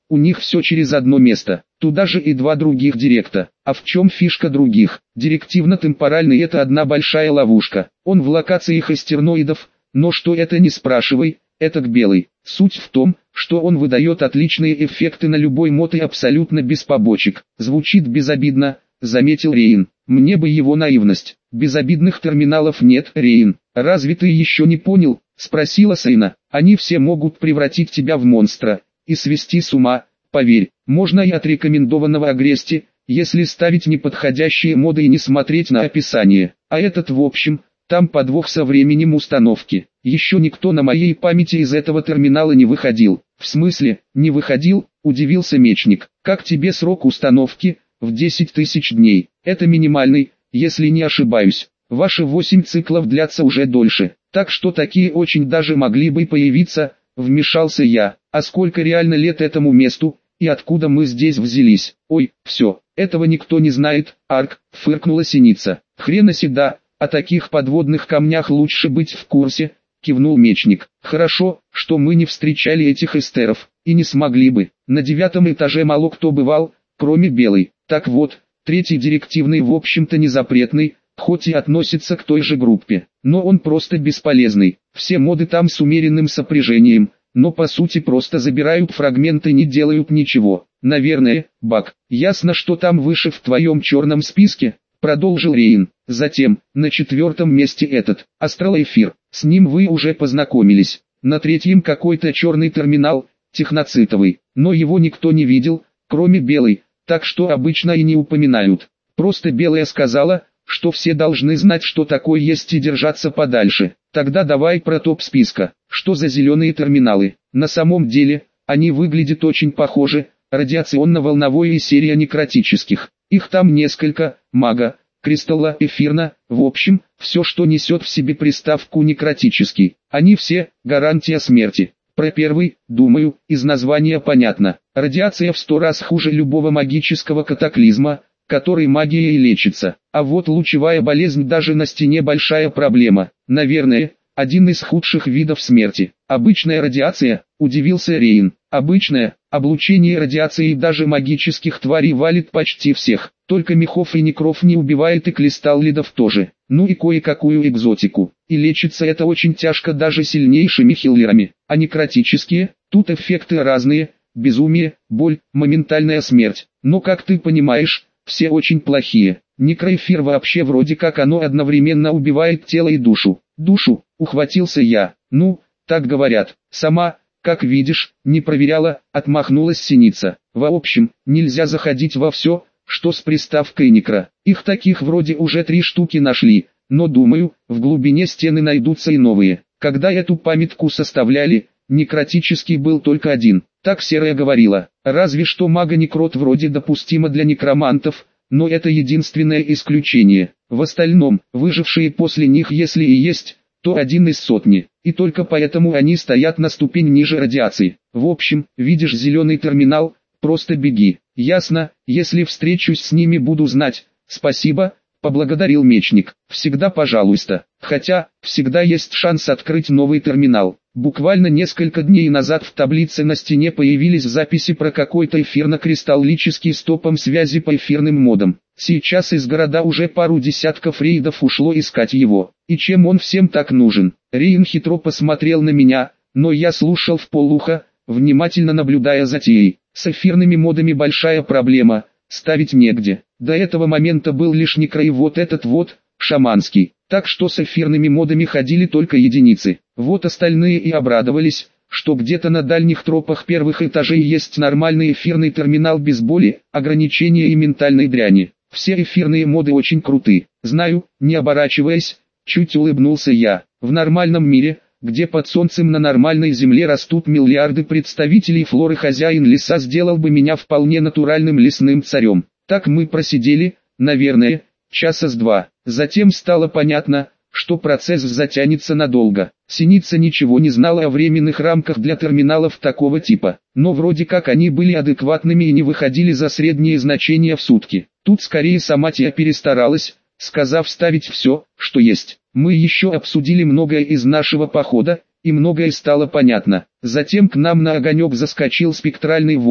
У них все через одно место. Туда же и два других директа. А в чем фишка других? Директивно-темпоральный — это одна большая ловушка. Он в локациях астерноидов, но что это, не спрашивай, это к белой. Суть в том, что он выдает отличные эффекты на любой мод и абсолютно без побочек. Звучит безобидно, заметил Рейн. Мне бы его наивность. Безобидных терминалов нет, Рейн. Разве ты еще не понял? Спросила Сейна. Они все могут превратить тебя в монстра и свести с ума. Поверь, можно и от рекомендованного Агрести, если ставить неподходящие моды и не смотреть на описание. А этот в общем, там подвох со временем установки. Еще никто на моей памяти из этого терминала не выходил. В смысле, не выходил? Удивился Мечник. Как тебе срок установки? В 10 тысяч дней. Это минимальный, если не ошибаюсь. Ваши 8 циклов длятся уже дольше. Так что такие очень даже могли бы появиться, вмешался я. А сколько реально лет этому месту, и откуда мы здесь взялись? Ой, все, этого никто не знает, Арк, фыркнула Синица. Хрена седа, о таких подводных камнях лучше быть в курсе, кивнул Мечник. Хорошо, что мы не встречали этих эстеров, и не смогли бы. На 9 этаже мало кто бывал, кроме Белой. Так вот, 3-й директивный в общем-то не запретный, хоть и относится к той же группе, но он просто бесполезный. Все моды там с умеренным сопряжением, но по сути просто забирают фрагменты и не делают ничего. Наверное, баг. Ясно, что там выше в твоем черном списке, продолжил Рейн. Затем, на 4-м месте этот, Астралэфир. С ним вы уже познакомились. На 3-м какой-то черный терминал, техноцитовый, но его никто не видел, кроме Белой, так что обычно и не упоминают. Просто Белая сказала, что все должны знать, что такое есть, и держаться подальше. Тогда давай про топ списка. Что за зеленые терминалы? На самом деле, они выглядят очень похожи, радиационно-волновой и серия некротических. Их там несколько, мага, кристалла, эфирна, в общем, все, что несет в себе приставку некротический. Они все – гарантия смерти. Про первый, думаю, из названия понятно. Радиация в 100 раз хуже любого магического катаклизма, который магией лечится. А вот лучевая болезнь даже на стене большая проблема. Наверное, один из худших видов смерти. Обычная радиация, удивился Рейн. Обычная, облучение радиацией даже магических тварей валит почти всех. Только мехов и некров не убивает, и кристаллидов тоже. Ну и кое-какую экзотику. И лечится это очень тяжко даже сильнейшими хиллерами. А некротические, тут эффекты разные, безумие, боль, моментальная смерть. Но как ты понимаешь, все очень плохие. Некроэфир вообще вроде как оно одновременно убивает тело и душу. Душу, ухватился я. Ну, так говорят. Сама, как видишь, не проверяла, отмахнулась Синица. В общем, нельзя заходить во все, что с приставкой некро. Их таких вроде уже 3 штуки нашли, но думаю, в глубине стены найдутся и новые. Когда эту памятку составляли, некротический был только один. Так Серая говорила. Разве что мага-некрот вроде допустимо для некромантов, но это единственное исключение. В остальном, выжившие после них если и есть, то один из сотни. И только поэтому они стоят на ступень ниже радиации. В общем, видишь зеленый терминал, просто беги. Ясно, если встречусь с ними, буду знать. Спасибо, поблагодарил Мечник. Всегда пожалуйста. Хотя, всегда есть шанс открыть новый терминал. Буквально несколько дней назад в таблице на стене появились записи про какой-то эфирно-кристаллический с топом связи по эфирным модам. Сейчас из города уже пару десятков рейдов ушло искать его. И чем он всем так нужен? Рейн хитро посмотрел на меня, но я слушал вполуха, внимательно наблюдая за затеей. С эфирными модами большая проблема, ставить негде. До этого момента был лишь некро и вот этот вот, шаманский. Так что с эфирными модами ходили только единицы. Вот остальные и обрадовались, что где-то на дальних тропах первых этажей есть нормальный эфирный терминал без боли, ограничения и ментальной дряни. Все эфирные моды очень круты. Знаю, не оборачиваясь, чуть улыбнулся я. В нормальном мире, где под солнцем на нормальной земле растут миллиарды представителей флоры, хозяин леса сделал бы меня вполне натуральным лесным царем. Так мы просидели, наверное, часа с 2. Затем стало понятно, что процесс затянется надолго. Синица ничего не знала о временных рамках для терминалов такого типа, но вроде как они были адекватными и не выходили за средние значения в сутки. Тут скорее сама Тия перестаралась, сказав ставить все, что есть. Мы еще обсудили многое из нашего похода, и многое стало понятно. Затем к нам на огонек заскочил спектральный волк,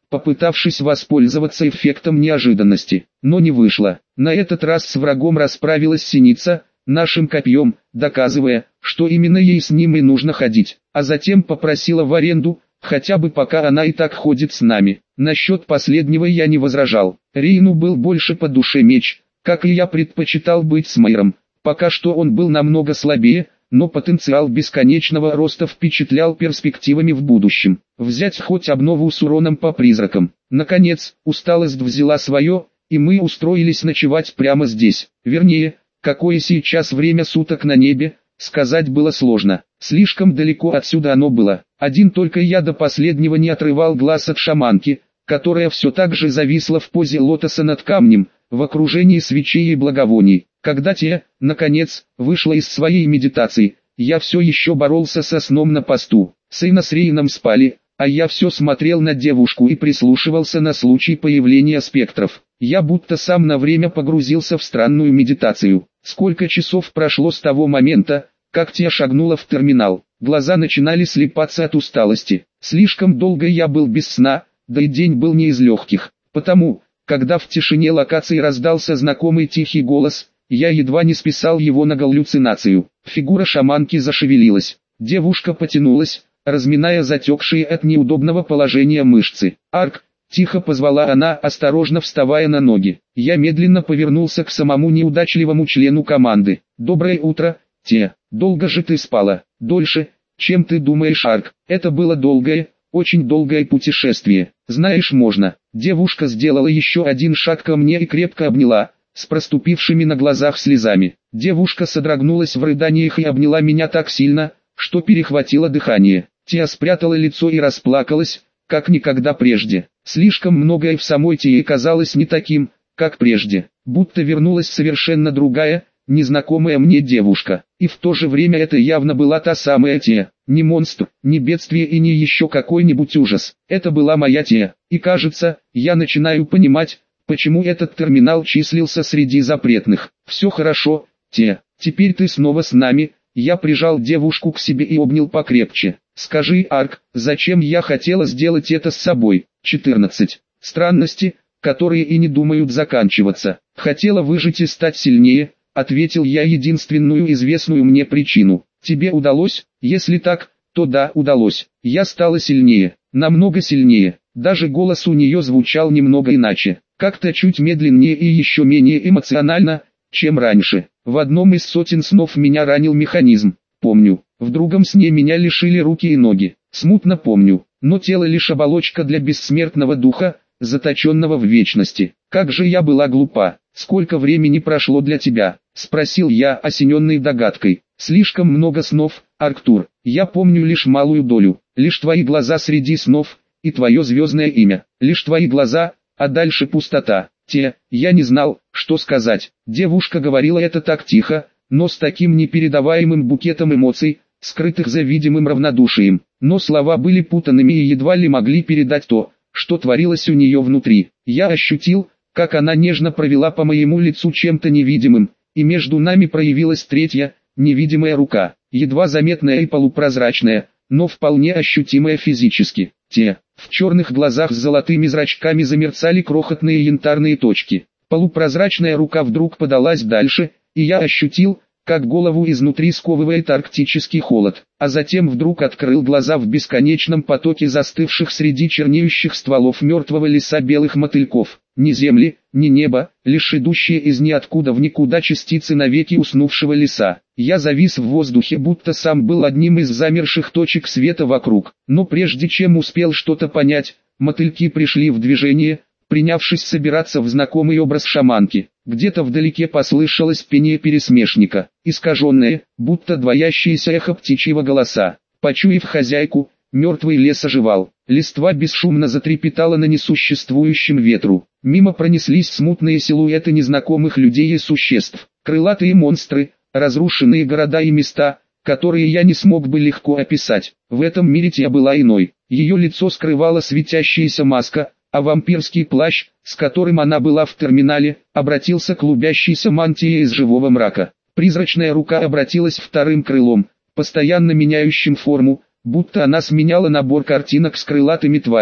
попытавшись воспользоваться эффектом неожиданности. Но не вышло. На этот раз с врагом расправилась Синица, нашим копьем, доказывая, что именно ей с ним и нужно ходить. А затем попросила в аренду, хотя бы пока она и так ходит с нами. Насчет последнего я не возражал. Рейну был больше по душе меч, как и я предпочитал быть с Майром. Пока что он был намного слабее, но потенциал бесконечного роста впечатлял перспективами в будущем. Взять хоть обнову с уроном по призракам. Наконец, усталость взяла свое, и мы устроились ночевать прямо здесь. Вернее, какое сейчас время суток на небе, сказать было сложно. Слишком далеко отсюда оно было. Один только я до последнего не отрывал глаз от шаманки, которая все так же зависла в позе лотоса над камнем, в окружении свечей и благовоний. Когда те, наконец, вышла из своей медитации, я все еще боролся со сном на посту. Сейна с Рейном спали, а я все смотрел на девушку и прислушивался на случай появления спектров. Я будто сам на время погрузился в странную медитацию. Сколько часов прошло с того момента, как Тия шагнула в терминал. Глаза начинали слипаться от усталости. Слишком долго я был без сна, да и день был не из легких. Потому, когда в тишине локации раздался знакомый тихий голос, я едва не списал его на галлюцинацию. Фигура шаманки зашевелилась. Девушка потянулась, разминая затекшие от неудобного положения мышцы. «Арк!» — тихо позвала она, осторожно вставая на ноги. Я медленно повернулся к самому неудачливому члену команды. «Доброе утро, Те. Долго же ты спала?» «Дольше, чем ты думаешь, Арк. Это было долгое, очень долгое путешествие. Знаешь, можно». Девушка сделала еще один шаг ко мне и крепко обняла, с проступившими на глазах слезами. Девушка содрогнулась в рыданиях и обняла меня так сильно, что перехватило дыхание. Тия спрятала лицо и расплакалась, как никогда прежде. Слишком многое в самой Тии казалось не таким, как прежде. Будто вернулась совершенно другая, незнакомая мне девушка. И в то же время это явно была та самая Тия. Не монстр, не бедствие и не еще какой-нибудь ужас. Это была моя Тия. И кажется, я начинаю понимать, почему этот терминал числился среди запретных. Все хорошо, Тия. Теперь ты снова с нами. Я прижал девушку к себе и обнял покрепче. Скажи, Арк, зачем я хотела сделать это с собой? 14. Странности, которые и не думают заканчиваться. Хотела выжить и стать сильнее, ответил я единственную известную мне причину. Тебе удалось? Если так, то да, удалось. Я стала сильнее, намного сильнее. Даже голос у нее звучал немного иначе, как-то чуть медленнее и еще менее эмоционально, чем раньше. В одном из сотен снов меня ранил механизм, помню. В другом сне меня лишили руки и ноги, смутно помню. Но тело лишь оболочка для бессмертного духа, заточенного в вечности. Как же я была глупа. Сколько времени прошло для тебя? Спросил я, осененный догадкой. Слишком много снов, Арктур. Я помню лишь малую долю. Лишь твои глаза среди снов, и твое звездное имя. Лишь твои глаза, а дальше пустота. Я не знал, что сказать. Девушка говорила это так тихо, но с таким непередаваемым букетом эмоций, скрытых за видимым равнодушием. Но слова были путанными и едва ли могли передать то, что творилось у нее внутри. Я ощутил, как она нежно провела по моему лицу чем-то невидимым, и между нами проявилась третья, невидимая рука, едва заметная и полупрозрачная, но вполне ощутимая физически. В черных глазах с золотыми зрачками замерцали крохотные янтарные точки. Полупрозрачная рука вдруг подалась дальше, и я ощутил, как голову изнутри сковывает арктический холод, а затем вдруг открыл глаза в бесконечном потоке застывших среди чернеющих стволов мертвого леса белых мотыльков. Ни земли, ни неба, лишь идущие из ниоткуда в никуда частицы навеки уснувшего леса. Я завис в воздухе, будто сам был одним из замерших точек света вокруг. Но прежде чем успел что-то понять, мотыльки пришли в движение, принявшись собираться в знакомый образ шаманки. Где-то вдалеке послышалось пение пересмешника, искаженное, будто двоящееся эхо птичьего голоса. Почуяв хозяйку, мертвый лес оживал. Листва бесшумно затрепетала на несуществующем ветру. Мимо пронеслись смутные силуэты незнакомых людей и существ. Крылатые монстры, разрушенные города и места, которые я не смог бы легко описать. В этом мире Тия была иной. Ее лицо скрывала светящаяся маска, а вампирский плащ, с которым она была в терминале, обратился клубящейся мантией из живого мрака. Призрачная рука обратилась вторым крылом, постоянно меняющим форму, будто она сменяла набор картинок с крылатыми тварями.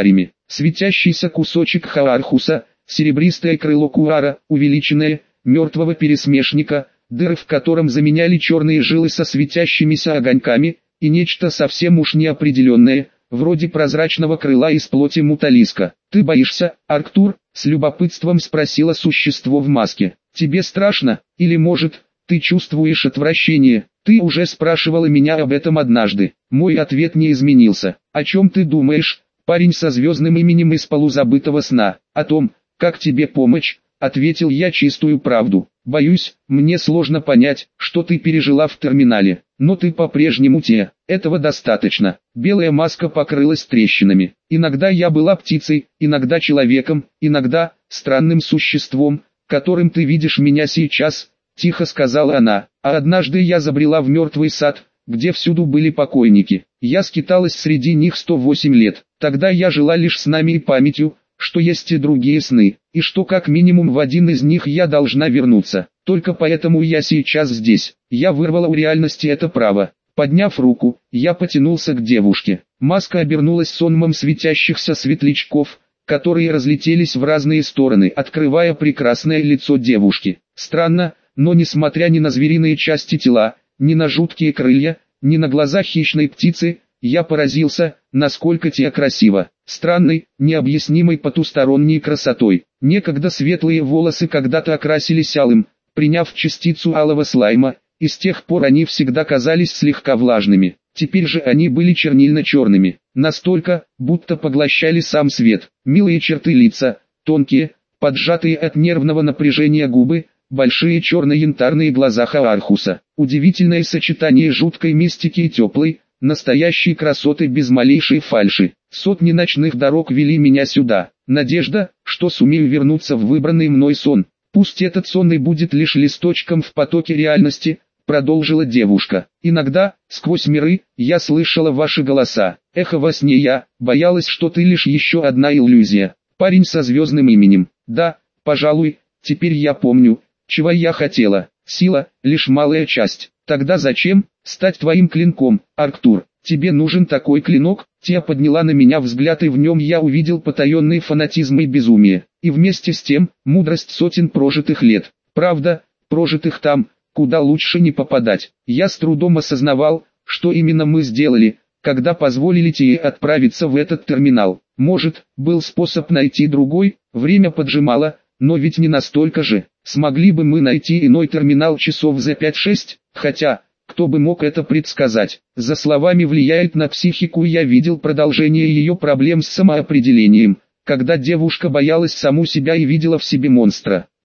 светящийся кусочек Хаархуса, серебристое крыло Куара, увеличенное, мертвого пересмешника, дыры в котором заменяли черные жилы со светящимися огоньками, и нечто совсем уж неопределенное, вроде прозрачного крыла из плоти муталиска. «Ты боишься, Арктур?» — с любопытством спросило существо в маске. «Тебе страшно? Или может, ты чувствуешь отвращение? Ты уже спрашивала меня об этом однажды». Мой ответ не изменился. «О чем ты думаешь, парень со звездным именем из полузабытого сна?» «О том, как тебе помочь», — ответил я чистую правду. «Боюсь, мне сложно понять, что ты пережила в терминале, но ты по-прежнему те, этого достаточно». Белая маска покрылась трещинами. Иногда я была птицей, иногда человеком, иногда странным существом, которым ты видишь меня сейчас, тихо сказала она. А однажды я забрела в мертвый сад, где всюду были покойники. Я скиталась среди них 108 лет. Тогда я жила лишь снами и памятью, что есть и другие сны, и что как минимум в один из них я должна вернуться. Только поэтому я сейчас здесь. Я вырвала у реальности это право. Подняв руку, я потянулся к девушке. Маска обернулась сонмом светящихся светлячков, которые разлетелись в разные стороны, открывая прекрасное лицо девушки. Странно, но несмотря ни на звериные части тела, ни на жуткие крылья, ни на глаза хищной птицы, я поразился, насколько те красиво. Странной, необъяснимой потусторонней красотой. Некогда светлые волосы когда-то окрасились алым, приняв частицу алого слайма, и с тех пор они всегда казались слегка влажными. Теперь же они были чернильно-черными, настолько, будто поглощали сам свет. Милые черты лица, тонкие, поджатые от нервного напряжения губы, большие черно-янтарные глаза Хаархуса. Удивительное сочетание жуткой мистики и теплой, настоящей красоты без малейшей фальши. Сотни ночных дорог вели меня сюда. Надежда, что сумею вернуться в выбранный мной сон. Пусть этот сон и будет лишь листочком в потоке реальности, продолжила девушка. Иногда, сквозь миры, я слышала ваши голоса. Эхо во сне я, боялась, что ты лишь еще одна иллюзия. Парень со звездным именем. Да, пожалуй, теперь я помню, чего я хотела. Сила, лишь малая часть. Тогда зачем стать твоим клинком, Арктур? Тебе нужен такой клинок? Тия подняла на меня взгляд, и в нем я увидел потаенный фанатизм и безумие. И вместе с тем, мудрость сотен прожитых лет. Правда, прожитых там, куда лучше не попадать. Я с трудом осознавал, что именно мы сделали, когда позволили Тие отправиться в этот терминал. Может, был способ найти другой, время поджимало, но ведь не настолько же. Смогли бы мы найти иной терминал часов за 5-6, хотя, кто бы мог это предсказать. За словами влияет на психику, и я видел продолжение ее проблем с самоопределением, когда девушка боялась саму себя и видела в себе монстра.